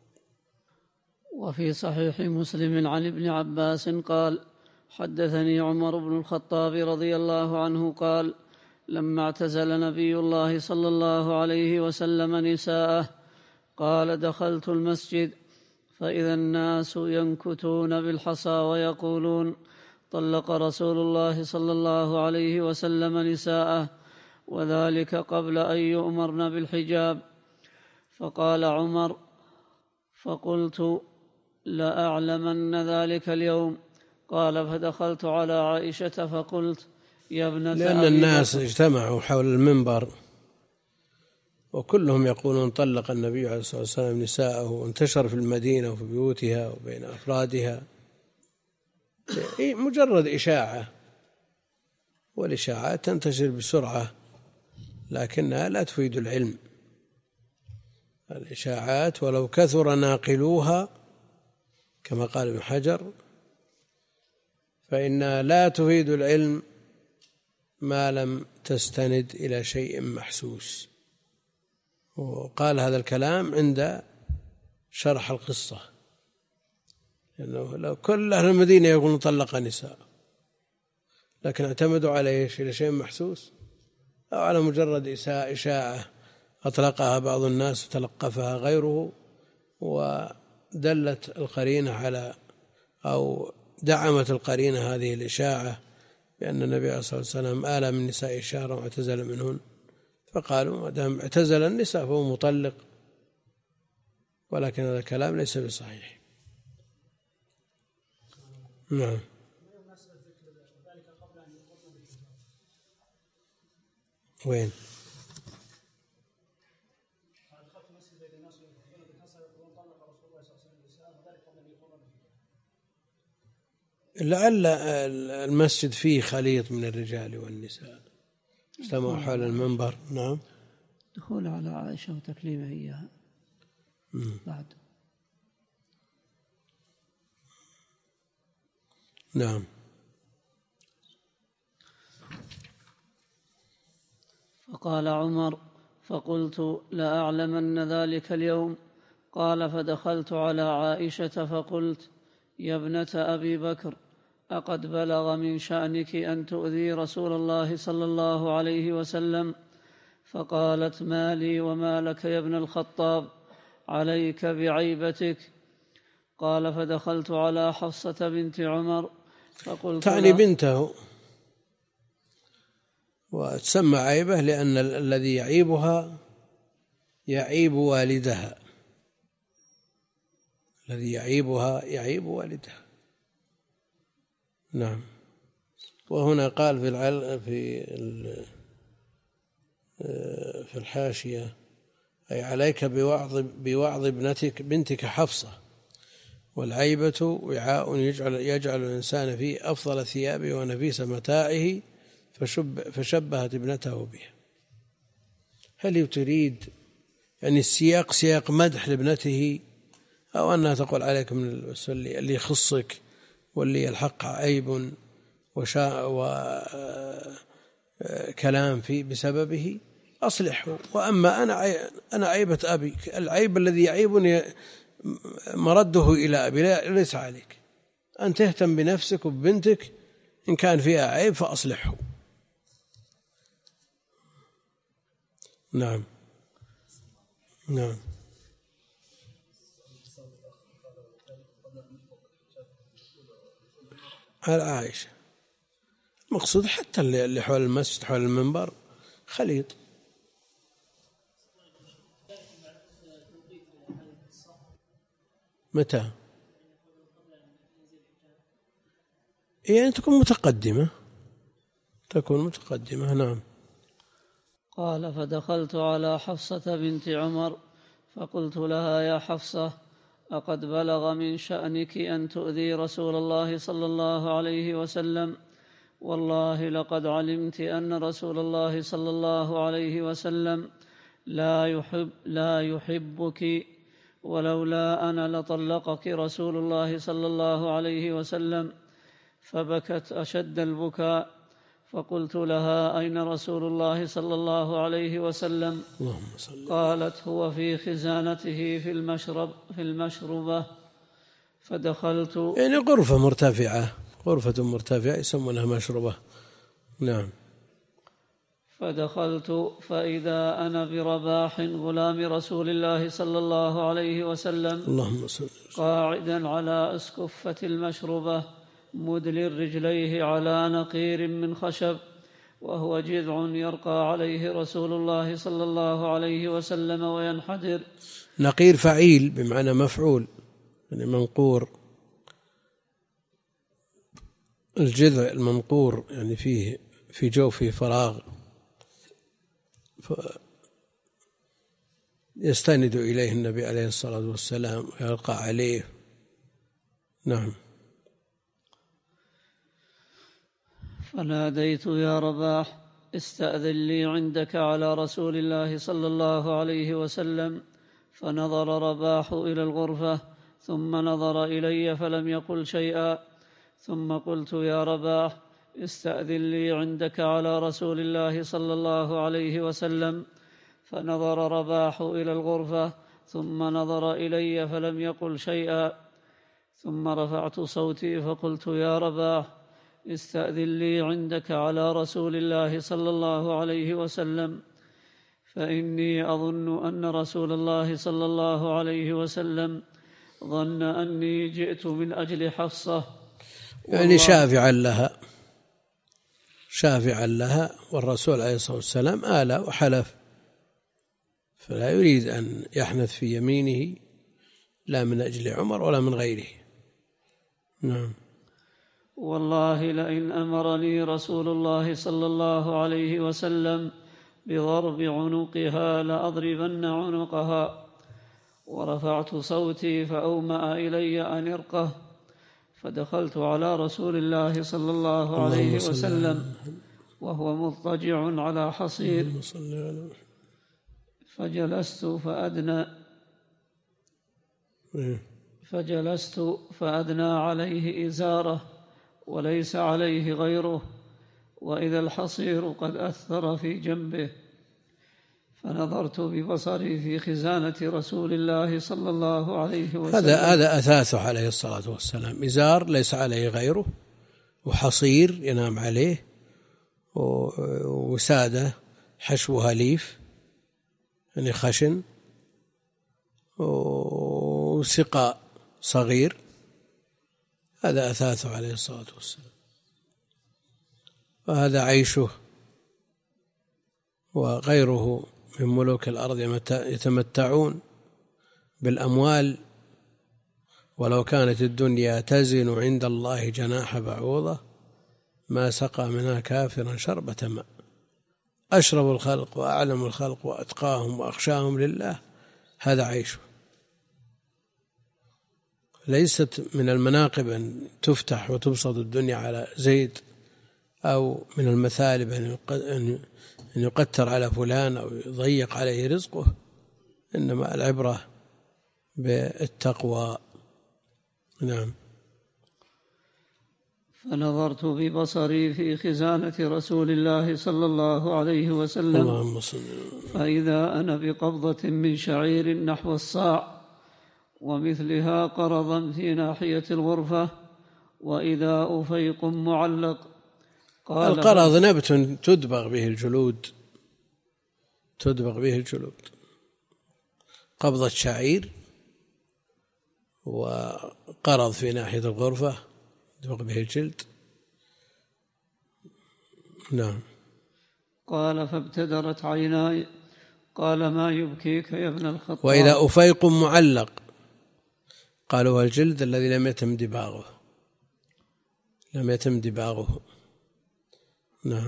وفي صحيح مسلم عن ابن عباس قال حدثني عمر بن الخطاب رضي الله عنه قال لما اعتزل نبي الله صلى الله عليه وسلم نساءه قال دخلت المسجد فإذا الناس ينكتون بالحصى ويقولون طلق رسول الله صلى الله عليه وسلم نساءه وذلك قبل أن يؤمرن بالحجاب. فقال عمر فقلت لأعلمن ذلك اليوم. قال فدخلت على عائشة فقلت يا ابنة لأن الناس اجتمعوا حول المنبر وكلهم يقولون طلق النبي عليه الصلاة والسلام نساءه وانتشر في المدينة وفي بيوتها وبين أفرادها مجرد إشاعة والإشاعات تنتشر بسرعة لكنها لا تفيد العلم. الإشاعات ولو كثر ناقلوها كما قال ابن حجر فإنها لا تفيد العلم ما لم تستند إلى شيء محسوس. وقال هذا الكلام عند شرح القصة لأنه لو كل أهل المدينة يقولون طلق نساء لكن اعتمدوا على شيء محسوس أو على مجرد إشاعة أطلقها بعض الناس وتلقفها غيره ودلت القرينة على أو دعمت القرينة هذه الإشاعة بأن النبي صلى الله عليه وسلم آل من نساء شهرا واعتزل منهن فقالوا ما دام اعتزل النساء فهو مطلق، ولكن هذا الكلام ليس بصحيح. نعم. وين؟ لعل المسجد فيه خليط من الرجال والنساء اجتمعوا حول المنبر. نعم. دخول على عائشة وتكليمها إياها بعد. نعم. فقال عمر: فقلت لا أعلمن ذلك اليوم. قال: فدخلت على عائشة فقلت: يا ابنة أبي بكر، أقد بلغ من شأنك أن تؤذي رسول الله صلى الله عليه وسلم؟ فقالت: ما لي وما لك يا ابن الخطاب، عليك بعيبتك. قال: فدخلت على حفصة بنت عمر فقلت تعني بنته، وتسمى عيبة لأن الذي يعيبها يعيب والدها، الذي يعيبها يعيب والدها. نعم. وهنا قال في العل في في الحاشية: أي عليك بوعظ بوعظ ابنتك بنتك حفصة، والعيبة وعاء يجعل يجعل الإنسان فيه أفضل ثيابه ونفيس متاعه، فشب فشبهت ابنته به. هل تريد يعني السياق سياق مدح لابنته، أو أنها تقول عليك من اللي يخصك واللي يلحق عيب وشاء وكلام فيه بسببه أصلحه؟ وأما أنا أنا عيبة أبي، العيب الذي يعيبني مرده إلى أبي، ليس عليك أن تهتم بنفسك وببنتك، إن كان فيها عيب فأصلحه. نعم. نعم. على عائشة مقصود حتى اللي حول المسجد حول المنبر خليط. متى؟ يعني تكون متقدمة تكون متقدمة. نعم. قال: فدخلت على حفصة بنت عمر فقلت لها: يا حفصة، أقد بلغ من شأنك أن تؤذي رسول الله صلى الله عليه وسلم؟ والله لقد علمت أن رسول الله صلى الله عليه وسلم لا يحب لا يحبك، ولولا أنا لطلقك رسول الله صلى الله عليه وسلم. فبكت أشد البكاء. فقلت لها: أين رسول الله صلى الله عليه وسلم؟ قالت: هو في خزانته في المشرب في المشربة. فدخلت، يعني غرفة مرتفعة غرفة مرتفعة يسمونها مشربة. نعم. فدخلت فإذا أنا برباح غلام رسول الله صلى الله عليه وسلم اللهم صل قاعدا على أسكفة المشربة مدلل رجليه على نقير من خشب، وهو جذع يرقى عليه رسول الله صلى الله عليه وسلم وينحدر. نقير فعيل بمعنى مفعول، يعني منقور. الجذع المنقور يعني فيه في جوفه فراغ يستند إليه النبي عليه الصلاة والسلام ويلقى عليه. نعم. فناديت: يا رباح، استأذن لي عندك على رسول الله صلى الله عليه وسلم. فنظر رباح إلى الغرفة ثم نظر إلي فلم يقل شيئا. ثم قلت: يا رباح، استأذن لي عندك على رسول الله صلى الله عليه وسلم. فنظر رباح إلى الغرفة ثم نظر إلي فلم يقل شيئا. ثم رفعت صوتي فقلت: يا رباح، استأذن لي عندك على رسول الله صلى الله عليه وسلم، فإني أظن أن رسول الله صلى الله عليه وسلم ظن أني جئت من أجل حفصة، يعني شافعا لها شافعا لها والرسول عليه الصلاة والسلام آل وحلف فلا يريد أن يحنث في يمينه لا من أجل عمر ولا من غيره. نعم. والله لئن أمرني رسول الله صلى الله عليه وسلم بضرب عنقها لأضربن عنقها. ورفعت صوتي فأومأ إلي أن أرقه، فدخلت على رسول الله صلى الله عليه وسلم وهو مضطجع على حصير، فجلست فأدنى فجلست فأدنى عليه إزاره وليس عليه غيره، وإذا الحصير قد أثر في جنبه، فنظرت ببصري في خزانة رسول الله صلى الله عليه وسلم. هذا هذا أثاثه عليه الصلاة والسلام، إزار ليس عليه غيره، وحصير ينام عليه، وسادة حشوها ليف يعني خشن، وسقاء صغير. هذا أثاثه عليه الصلاة والسلام، وهذا عيشه. وغيره من ملوك الأرض يتمتعون بالأموال، ولو كانت الدنيا تزن عند الله جناح بعوضة ما سقى منها كافرا شربة ماء. أشرب الخلق وأعلم الخلق وأتقاهم وأخشاهم لله، هذا عيشه. ليست من المناقب أن تفتح وتبسط الدنيا على زيد، أو من المثالب أن يقتر على فلان أو يضيق عليه رزقه، إنما العبرة بالتقوى. نعم. فنظرت ببصري في خزانة رسول الله صلى الله عليه وسلم، فإذا أنا بقبضة من شعير نحو الصاع، ومثلها قرضا في ناحية الغرفة، وإذا أفيق معلق. قال القرض نبت تدبغ به الجلود، تدبغ به الجلود، قبضة شعير وقرض في ناحية الغرفة يدبغ به الجلد. نعم. قال فابتدرت عيناي. قال ما يبكيك يا ابن الخطاب؟ وإذا أفيق معلق، قالوا الجلد الذي لم يتم دباغه، لم يتم دباغه. نعم.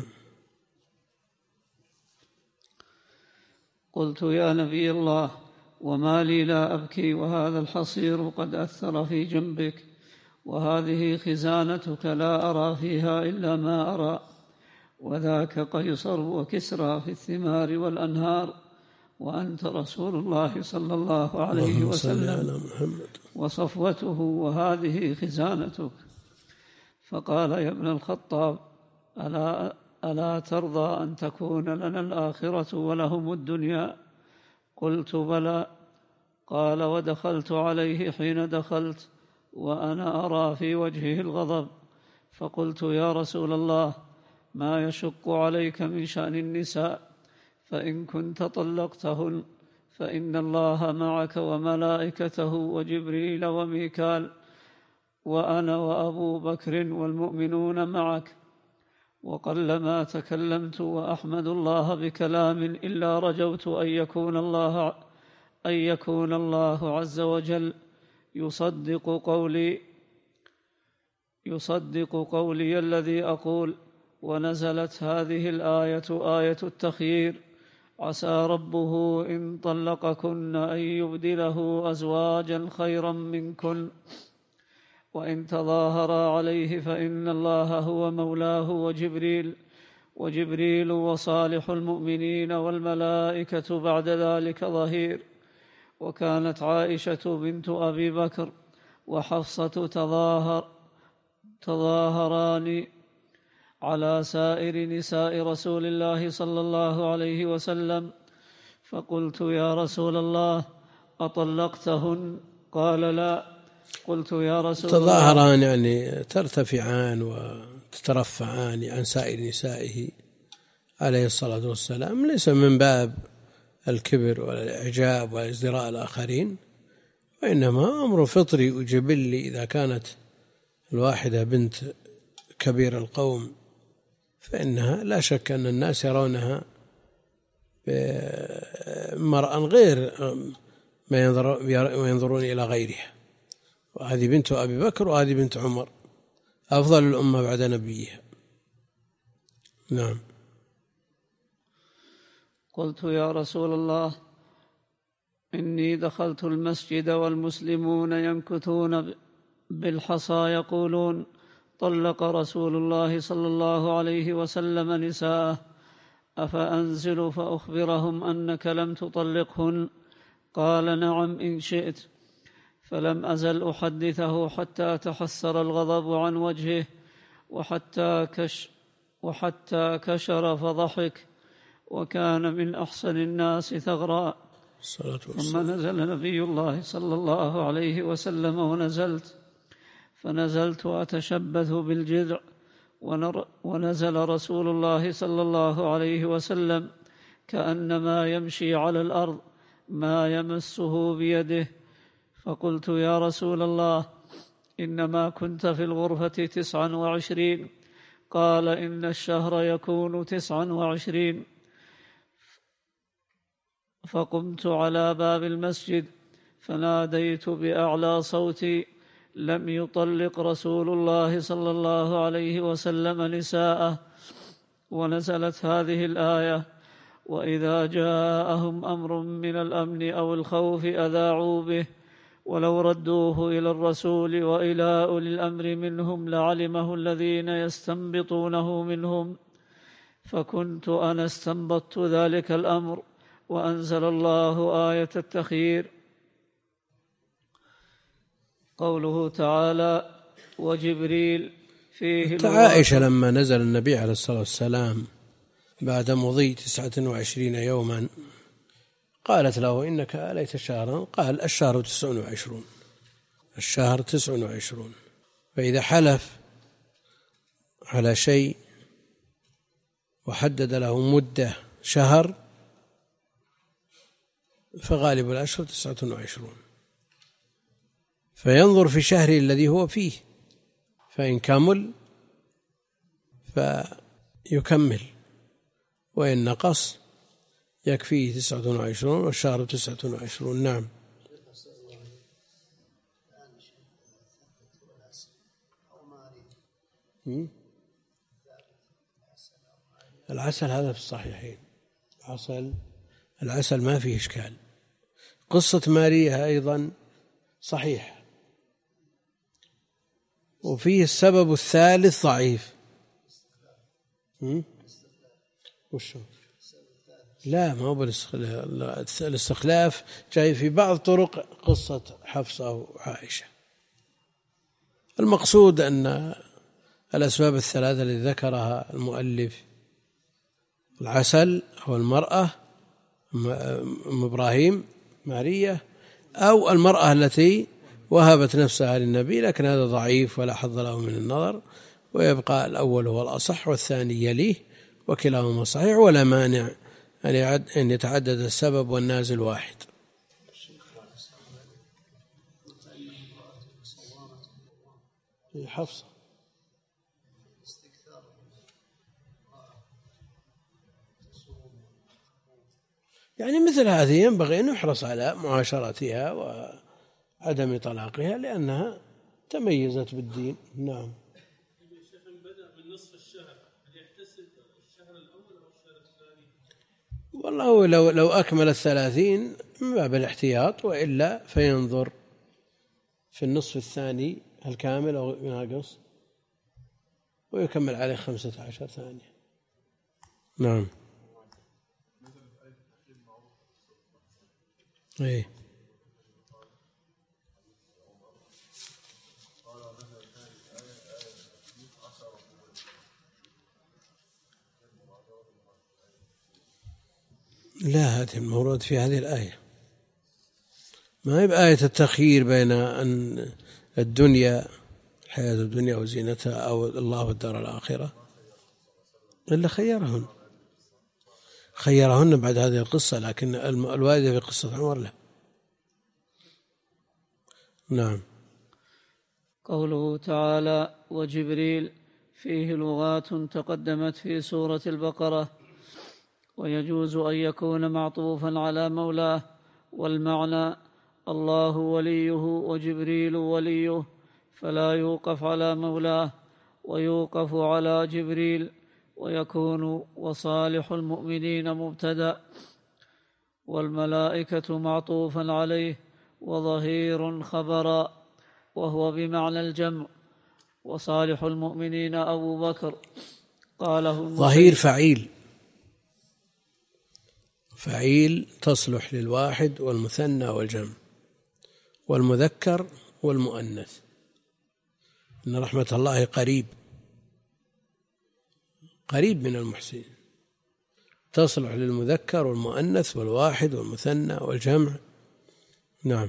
قلت يا نبي الله وما لي لا أبكي وهذا الحصير قد أثر في جنبك، وهذه خزانتك لا أرى فيها إلا ما أرى، وذاك قيصر وكسرى في الثمار والأنهار، وأنت رسول الله صلى الله عليه وسلم وصفوته، وهذه خزانتك. فقال يا ابن الخطاب ألا, ألا ترضى أن تكون لنا الآخرة ولهم الدنيا؟ قلت بلى. قال ودخلت عليه حين دخلت وأنا أرى في وجهه الغضب، فقلت يا رسول الله ما يشق عليك من شأن النساء؟ فإن كنت طلقتهن فإن الله معك وملائكته وجبريل وميكال، وأنا وأبو بكر والمؤمنون معك. وقلما تكلمت وأحمد الله بكلام إلا رجوت أن يكون الله أن يكون الله عز وجل يصدق قولي يصدق قولي الذي أقول. ونزلت هذه الآية آية التخيير: عسى ربه إن طلقكن أن يبدله أزواجا خيرا منكن، وإن تظاهرا عليه فإن الله هو مولاه وجبريل وجبريل وصالح المؤمنين والملائكة بعد ذلك ظهير. وكانت عائشة بنت أبي بكر وحفصة تظاهر تظاهران على سائر نساء رسول الله صلى الله عليه وسلم، فقلت يا رسول الله أطلقتهن؟ قال لا. قلت يا رسول الله تظاهران يعني ترتفعان وتترفعان عن سائر نسائه عليه الصلاة والسلام، ليس من باب الكبر ولا الإعجاب ولا ازدراء الآخرين، وإنما أمر فطري وجبلي. إذا كانت الواحدة بنت كبير القوم فإنها لا شك أن الناس يرونها مرأة غير ما ينظرون إلى غيرها، وهذه بنت أبي بكر وهذه بنت عمر أفضل الأمة بعد نبيها. نعم. قلت يا رسول الله إني دخلت المسجد والمسلمون ينكثون بالحصى يقولون طلق رسول الله صلى الله عليه وسلم نساءه، أفأنزل فأخبرهم أنك لم تطلقهن؟ قال نعم إن شئت. فلم أزل أحدثه حتى تحسر الغضب عن وجهه وحتى كش وحتى كشر فضحك، وكان من أحسن الناس ثغرا. ثم نزل نبي الله صلى الله عليه وسلم ونزلت فنزلت أتشبث بالجذع، ونزل رسول الله صلى الله عليه وسلم كأنما يمشي على الأرض ما يمسه بيده، فقلت يا رسول الله إنما كنت في الغرفة تسعا وعشرين. قال إن الشهر يكون تسعا وعشرين. فقمت على باب المسجد فناديت بأعلى صوتي لم يطلق رسول الله صلى الله عليه وسلم نساءه. ونزلت هذه الآية: وإذا جاءهم أمر من الأمن أو الخوف أذاعوا به ولو ردوه إلى الرسول وإلى أولي الأمر منهم لعلمه الذين يستنبطونه منهم، فكنت أنا استنبطت ذلك الأمر، وأنزل الله آية التخيير. قوله تعالى: وجبريل فيه عائشة لما نزل النبي عليه الصلاة والسلام بعد مضي تسعة وعشرين يوما قالت له إنك آليت شهرا، قال الشهر تسع وعشرون، الشهر تسع وعشرون. فإذا حلف على شيء وحدد له مدة شهر فغالب الأشهر تسعة وعشرون، فينظر في شهره الذي هو فيه، فإن كمل فيكمل، وإن نقص يكفيه تسعة وعشرون، والشهر تسعة وعشرون. نعم. العسل هذا في الصحيحين، العسل العسل ما فيه إشكال. قصة ماريا أيضا صحيح، وفيه السبب الثالث ضعيف. وشو؟ لا، ما هو بالاستخلاف، جاي في بعض طرق قصة حفصة وعائشة. المقصود أن الأسباب الثلاثة التي ذكرها المؤلف: العسل أو المرأة أم إبراهيم ماريا، أو المرأة التي وهبت نفسها للنبي، لكن هذا ضعيف ولا حظ له من النظر، ويبقى الأول هو الأصح والثاني يليه، وكلاهما صحيح، ولا مانع أن يتعدد السبب والنازل واحد. حفصة يعني مثل هذه ينبغي أن يحرص على معاشرتها وعدم طلاقها لأنها تميزت بالدين. نعم. والله لو لو أكمل الثلاثين من باب الاحتياط، وإلا فينظر في النصف الثاني هل كامل أو ناقص، ويكمل عليه خمسة عشر ثانية. نعم. إيه. لا، هذه المورد في هذه الآية، ما هي بآية التخيير بين أن الدنيا الحياة الدنيا وزينتها أو الله والدار الآخرة، إلا خيرهن خيرهن بعد هذه القصة، لكن الواردة في قصة عمر لا. نعم. قوله تعالى: وجبريل فيه لغات تقدمت في سورة البقرة، ويجوز أن يكون معطوفا على مولاه، والمعنى الله وليه وجبريل وليه، فلا يوقف على مولاه ويوقف على جبريل، ويكون وصالح المؤمنين مبتدأ، والملائكة معطوفا عليه، وظهير خبرا، وهو بمعنى الجمع. وصالح المؤمنين أبو بكر قاله ظهير فعيل، فعيل تصلح للواحد والمثنى والجمع والمذكر والمؤنث. إن رحمة الله قريب قريب من المحسنين، تصلح للمذكر والمؤنث والواحد والمثنى والجمع. نعم.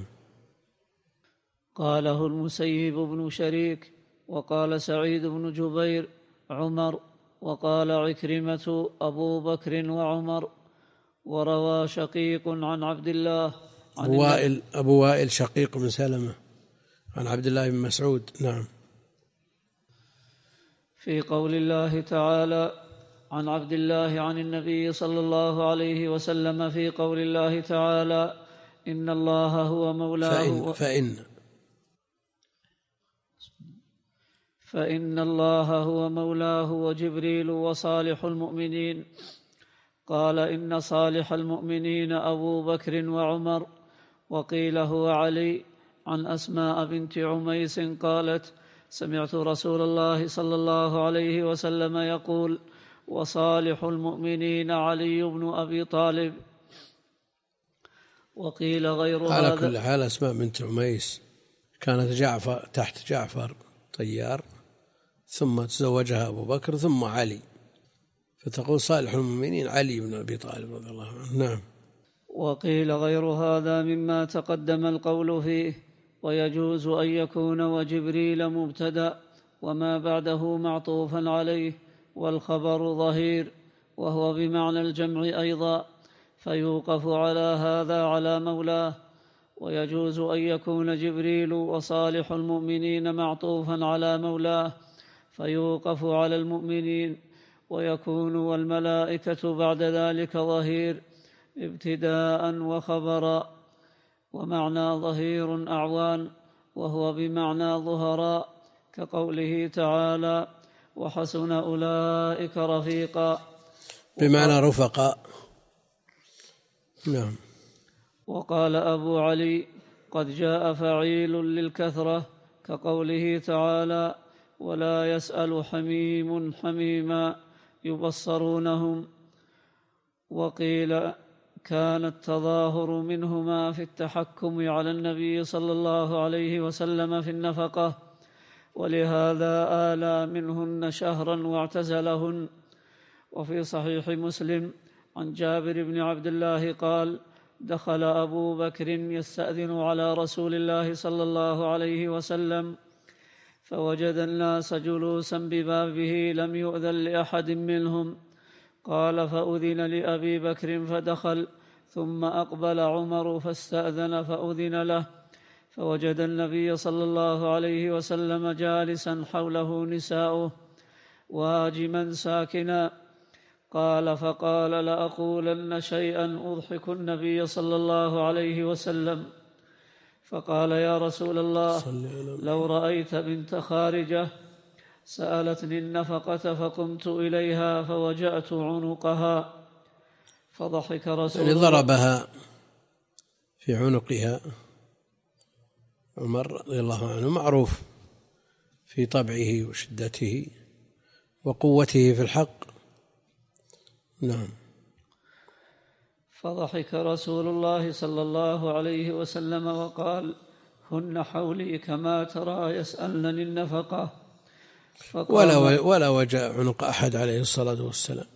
قاله المسيب بن شريك، وقال سعيد بن جبير عمر، وقال عكرمة أبو بكر وعمر. وروى شقيق عن عبد الله عن أبو وائل, أبو وائل شقيق بن سلمة عن عبد الله بن مسعود. نعم. في قول الله تعالى عن عبد الله عن النبي صلى الله عليه وسلم في قول الله تعالى إن الله هو مولاه فإن, فإن فإن الله هو مولاه وجبريل وصالح المؤمنين. قال إن صالح المؤمنين أبو بكر وعمر، وقيل هو علي. عن أسماء بنت عميس قالت سمعت رسول الله صلى الله عليه وسلم يقول وصالح المؤمنين علي بن أبي طالب. وقيل غير هذا. على كل حال أسماء بنت عميس كانت جعفر تحت جعفر طيار، ثم تزوجها أبو بكر ثم علي، فتقول صالح المؤمنين علي بن أبي طالب رضي الله عنه. نعم. وقيل غير هذا مما تقدم القول فيه، ويجوز أن يكون وجبريل مبتدأ وما بعده معطوفا عليه، والخبر ظهير، وهو بمعنى الجمع أيضا، فيوقف على هذا على مولاه. ويجوز أن يكون جبريل وصالح المؤمنين معطوفا على مولاه، فيوقف على المؤمنين، ويكون والملائكة بعد ذلك ظهير ابتداء وخبرا. ومعنى ظهير أعوان، وهو بمعنى ظهراء، كقوله تعالى وحسن أولئك رفيقا، بمعنى رفقاء. نعم. وقال أبو علي قد جاء فعيل للكثرة، كقوله تعالى ولا يسأل حميم حميما يبصرونهم. وقيل كان التظاهر منهما في التحكم على النبي صلى الله عليه وسلم في النفقة، ولهذا آلى منهن شهرا واعتزلهن. وفي صحيح مسلم عن جابر بن عبد الله قال دخل أبو بكر يستأذن على رسول الله صلى الله عليه وسلم، فوجد الناس جلوسا ببابه لم يؤذن لأحد منهم. قال فأذن لأبي بكر فدخل، ثم أقبل عمر فاستأذن فأذن له، فوجد النبي صلى الله عليه وسلم جالسا حوله نساؤه واجما ساكنا. قال فقال لأقولن شيئا أضحك النبي صلى الله عليه وسلم. فقال يا رسول الله لو رأيت بنت خارجة سألتني النفقة فقمت إليها فوجأت عنقها. فضحك رسول يعني ضربها في عنقها. عمر رضي الله عنه معروف في طبعه وشدته وقوته في الحق. نعم. فضحك رسول الله صلى الله عليه وسلم وقال هن حولي كما ترى يسألنني النفقة. ولا ولا وجاء عنق أحد عليه الصلاة والسلام.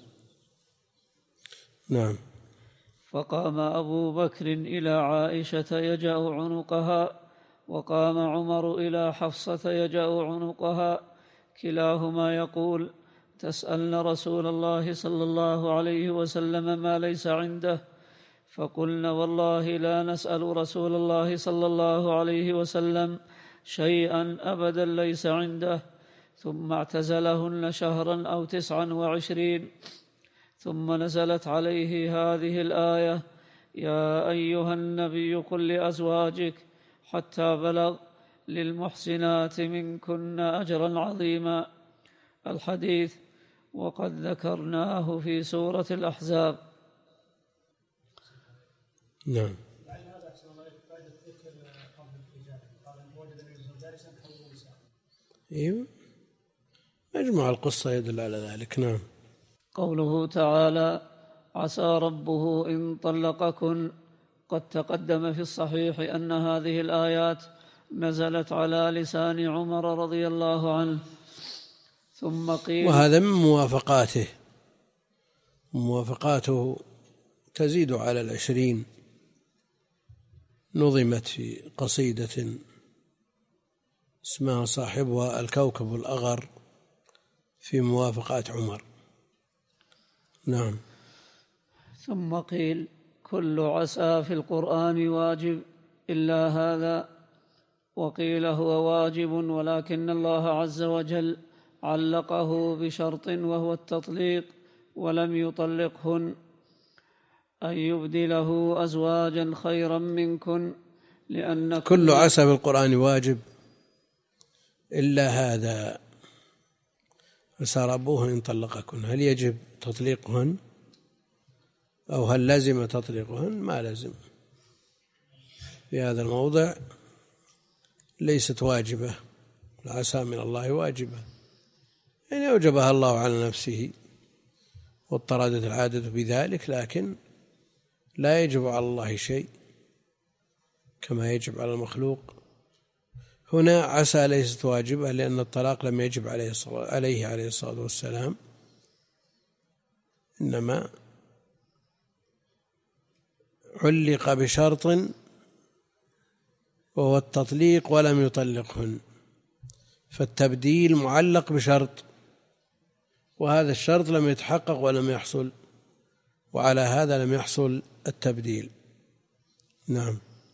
نعم. فقام أبو بكر إلى عائشة يجأ عنقها، وقام عمر إلى حفصة يجأ عنقها، كلاهما يقول تسألن رسول الله صلى الله عليه وسلم ما ليس عنده. فقلنا والله لا نسأل رسول الله صلى الله عليه وسلم شيئا أبدا ليس عنده. ثم اعتزلهن شهرا أو تسعا وعشرين، ثم نزلت عليه هذه الآية: يا أيها النبي قل لأزواجك حتى بلغ للمحسنات منكن أجرا عظيما. الحديث وقد ذكرناه في سورة الأحزاب. نعم. إيه؟ مجموع القصة يدل على ذلك. نعم. قوله تعالى: عسى ربه إن طلقكن، قد تقدم في الصحيح أن هذه الآيات نزلت على لسان عمر رضي الله عنه. ثم قيل، وهذا من موافقاته، موافقاته تزيد على العشرين، نظمت في قصيدة اسمها صاحبها الكوكب الأغر في موافقات عمر. نعم. ثم قيل: كل عسى في القرآن واجب إلا هذا. وقيل هو واجب ولكن الله عز وجل علقه بشرط وهو التطليق، ولم يطلقهن، أن يبدله أزواجا خيرا منكن، لأن كل عسى في القرآن واجب إلا هذا، عسى ربه إن طلقكن. هل يجب تطليقهن أو هل لازم تطليقهن؟ ما لازم. في هذا الموضع ليست واجبة، العسى من الله واجبة، يعني أوجبها الله على نفسه واضطردت العادة بذلك، لكن لا يجب على الله شيء كما يجب على المخلوق. هنا عسى ليست واجبة لأن الطلاق لم يجب عليه عليه عليه الصلاة والسلام، إنما علق بشرط وهو التطليق ولم يطلقهن، فالتبديل معلق بشرط، وهذا الشرط لم يتحقق ولم يحصل، وعلى هذا لم يحصل التبديل. نعم.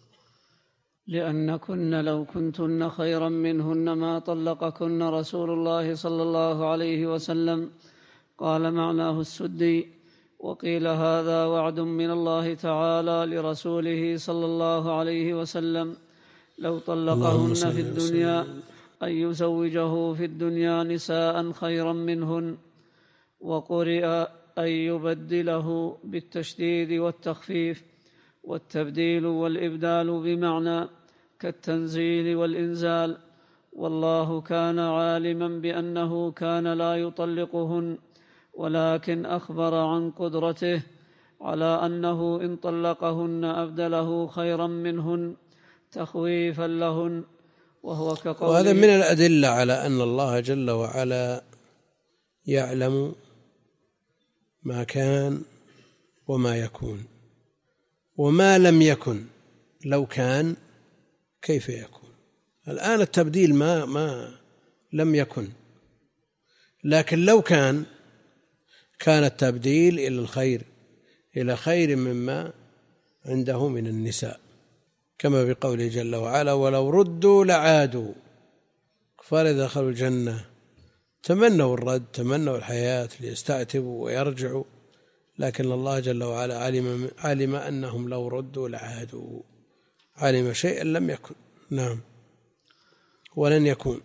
لأنكن لو كنتن خيرا منهن ما طلقكن رسول الله صلى الله عليه وسلم. قال معناه السدي. وقيل هذا وعد من الله تعالى لرسوله صلى الله عليه وسلم لو طلقهن في الدنيا أن يزوجه في الدنيا نساء خيرا منهن. وقرئ أن يبدله بالتشديد والتخفيف، والتبديل والإبدال بمعنى كالتنزيل والإنزال. والله كان عالما بأنه كان لا يطلقهن، ولكن أخبر عن قدرته على أنه إن طلقهن أبدله خيرا منهن تخويفا لهن. وهو كقوله، وهذا من الأدلة على أن الله جل وعلا يعلم ما كان وما يكون، وما لم يكن لو كان كيف يكون. الآن التبديل ما ما لم يكن، لكن لو كان كان التبديل إلى الخير، إلى خير مما عنده من النساء، كما بقوله جل وعلا: ولو ردوا لعادوا. كفار إذا دخلوا الجنة تمنوا الرد، تمنوا الحياة ليستعتبوا ويرجعوا، لكن الله جل وعلا علم, علم أنهم لو ردوا لعادوا، علم شيئا لم يكن. نعم. ولن يكون.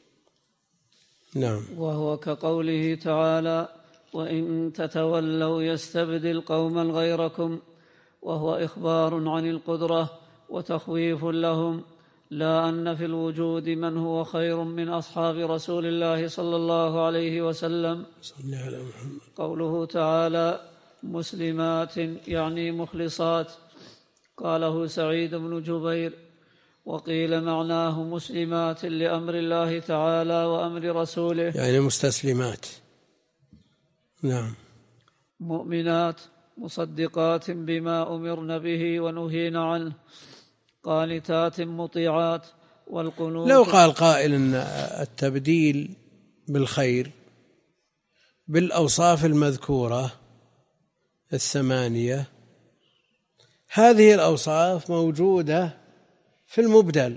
نعم. وهو كقوله تعالى: وإن تتولوا يستبدل قوما غيركم. وهو إخبار عن القدرة وتخويف لهم، لا أن في الوجود من هو خير من أصحاب رسول الله صلى الله عليه وسلم. صلى على محمد. قوله تعالى: مسلمات يعني مخلصات، قاله سعيد بن جبير. وقيل معناه مسلمات لأمر الله تعالى وأمر رسوله، يعني مستسلمات. نعم. مؤمنات مصدقات بما أمرن به ونهين عنه، قانتات مطيعات. والقنوت، لو قال قائل أن التبديل بالخير بالأوصاف المذكورة الثمانية، هذه الأوصاف موجودة في المبدل،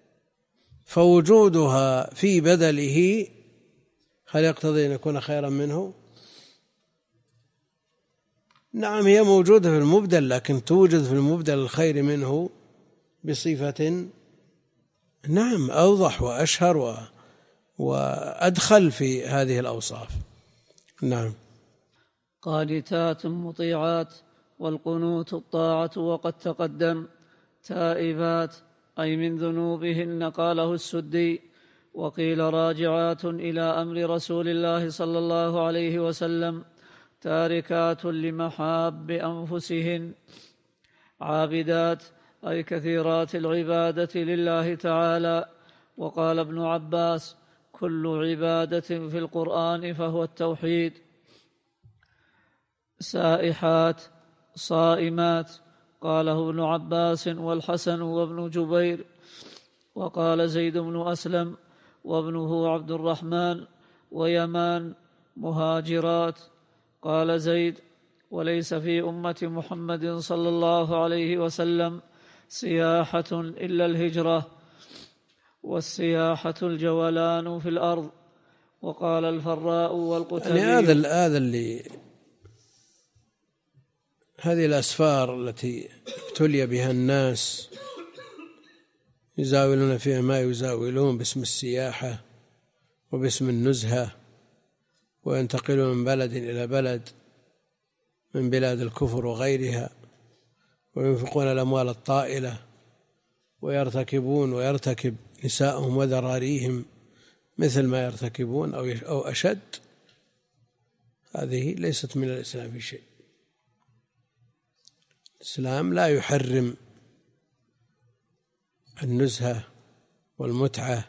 فوجودها في بدله هل يقتضي أن يكون خيرا منه؟ نعم هي موجودة في المبدل، لكن توجد في المبدل الخير منه بصفة نعم أوضح وأشهر و وأدخل في هذه الأوصاف. نعم. قانتات مطيعات، والقنوت الطاعة وقد تقدم. تائبات أي من ذنوبهن، قاله السدي. وقيل راجعات إلى أمر رسول الله صلى الله عليه وسلم، تاركات لمحاب أنفسهن. عابدات أي كثيرات العبادة لله تعالى. وقال ابن عباس: كل عبادة في القرآن فهو التوحيد. سائحات صائمات، قاله ابن عباس والحسن وابن جبير. وقال زيد بن أسلم وابنه عبد الرحمن ويمان: مهاجرات. قال زيد: وليس في أمة محمد صلى الله عليه وسلم سياحة إلا الهجرة، والسياحة الجولان في الأرض. وقال الفراء والقتبي يعني هذا هذا اللي هذه الأسفار التي ابتلي بها الناس يزاولون فيها ما يزاولون باسم السياحة وباسم النزهة، وينتقلون من بلد إلى بلد من بلاد الكفر وغيرها، وينفقون الأموال الطائلة، ويرتكبون ويرتكب نساءهم وذراريهم مثل ما يرتكبون أو أشد. هذه ليست من الإسلام في شيء. الإسلام لا يحرم النزهة والمتعة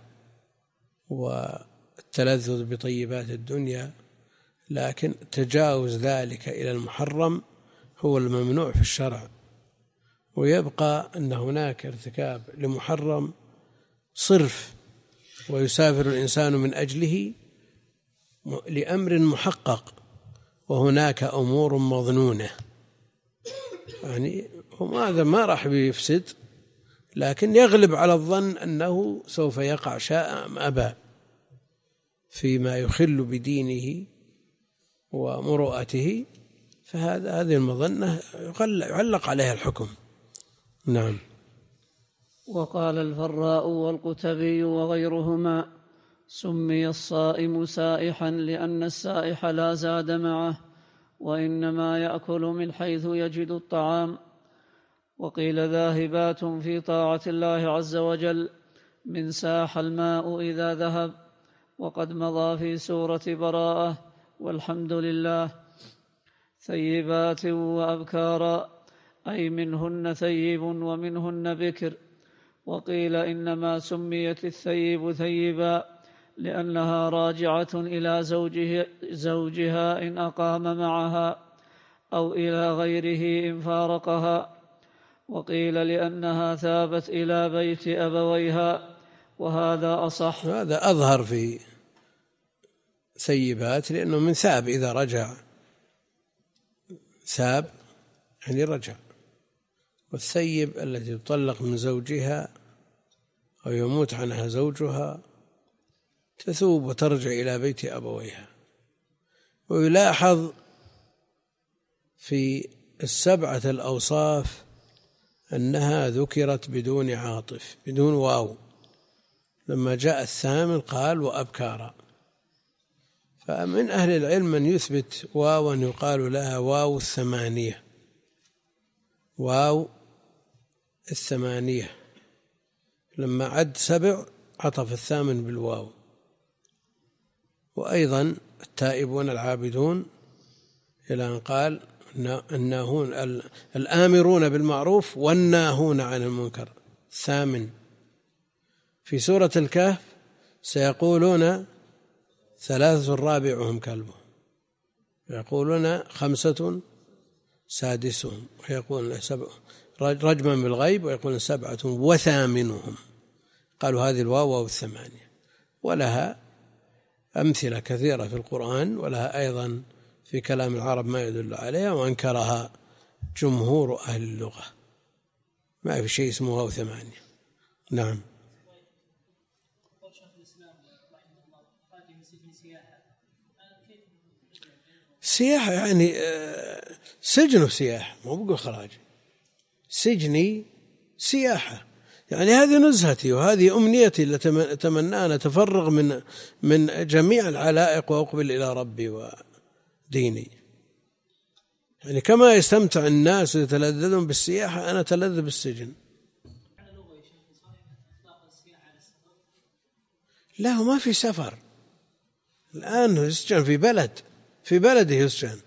والتلذذ بطيبات الدنيا، لكن تجاوز ذلك إلى المحرم هو الممنوع في الشرع. ويبقى أن هناك ارتكاب لمحرم صرف، ويسافر الإنسان من أجله لأمر محقق، وهناك أمور مظنونة. يعني هذا ما راح بيفسد، لكن يغلب على الظن أنه سوف يقع شاء أم أبى فيما يخل بدينه ومروءته، فهذا هذه المظنة يعلق عليها الحكم. نعم. وقال الفراء والقتبي وغيرهما: سمي الصائم سائحا لأن السائح لا زاد معه، وإنما يأكل من حيث يجد الطعام. وقيل ذاهبات في طاعة الله عز وجل، من ساح الماء إذا ذهب. وقد مضى في سورة براءة: والحمد لله. ثيبات وأبكارا، أي منهن ثيب ومنهن بكر. وقيل إنما سميت الثيب ثيبا لأنها راجعة إلى زوجه زوجها إن أقام معها، أو إلى غيره إن فارقها. وقيل لأنها ثابت إلى بيت أبويها، وهذا أصح. هذا أظهر في ثيبات، لأنه من ثاب إذا رجع، ثاب يعني رجع. والثيب التي تطلق من زوجها أو يموت عنها زوجها تثوب وترجع إلى بيت أبويها. ويلاحظ في السبعة الأوصاف أنها ذكرت بدون عاطف، بدون واو. لما جاء الثامن قال وأبكارا. فمن أهل العلم من يثبت واوا يقال لها واو الثمانية، واو الثمانية. لما عد سبع عطف الثامن بالواو. وأيضا التائبون العابدون إلى أن قال الناهون الآمرون بالمعروف والناهون عن المنكر. ثامن. في سورة الكهف سيقولون ثلاثة رابعهم كلبهم، يقولون خمسة سادسهم، ويقولون سبع رجما بالغيب، ويقولون سبعة وثامنهم. قالوا هذه الواو واو الثمانية. ولها أمثلة كثيرة في القرآن، ولها أيضا في كلام العرب ما يدل عليها، وأنكرها جمهور أهل اللغة. ما في شيء اسمه واو ثمانية. نعم. سياحة يعني سجنه سياحة، مو بقول خراجي، سجني سياحة، يعني هذه نزهتي وهذه أمنيتي التي أتمنى أن أتفرغ من من جميع العلائق وأقبل إلى ربي وديني. يعني كما يستمتع الناس ويتلذذون بالسياحة أنا أتلذذ بالسجن. لا، هو ما في سفر الآن، يسجن في بلد، في بلده يسجن،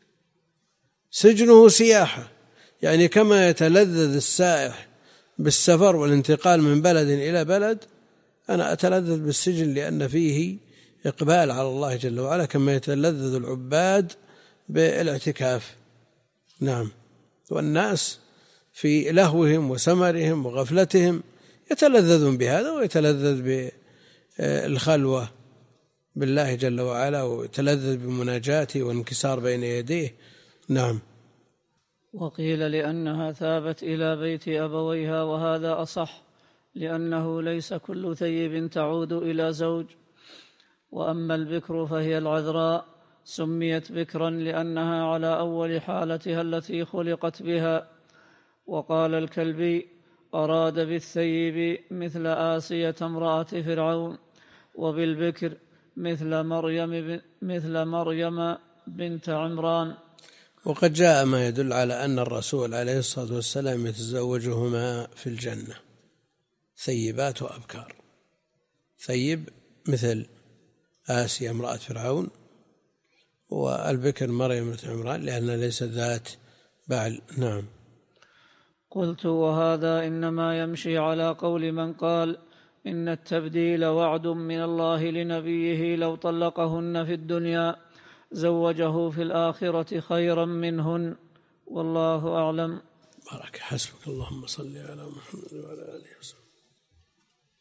سجنه سياحة، يعني كما يتلذذ السائح بالسفر والانتقال من بلد إلى بلد أنا أتلذذ بالسجن لأن فيه إقبال على الله جل وعلا، كما يتلذذ العباد بالاعتكاف. نعم، والناس في لهوهم وسمرهم وغفلتهم يتلذذون بهذا، ويتلذذ بالخلوة بالله جل وعلا، ويتلذذ بمناجاته وانكسار بين يديه. نعم. وقيل لأنها ثابت إلى بيت أبويها، وهذا أصح، لأنه ليس كل ثيب تعود إلى زوج. وأما البكر فهي العذراء، سميت بكرا لأنها على أول حالتها التي خلقت بها. وقال الكلبي: أراد بالثيب مثل آسية امرأة فرعون، وبالبكر مثل مريم مثل مريم بنت عمران. وقد جاء ما يدل على أن الرسول عليه الصلاة والسلام يتزوجهما في الجنة ثيبات وأبكار. ثيب مثل آسيا امرأة فرعون، والبكر مريم بنت عمران لأنها ليست ذات بعل. نعم. قلت: وهذا إنما يمشي على قول من قال إن التبديل وعد من الله لنبيه لو طلقهن في الدنيا زوجه في الآخرة خيرا منهن، والله أعلم. بارك، حسبك، اللهم صل على محمد وعلى آله وسلم.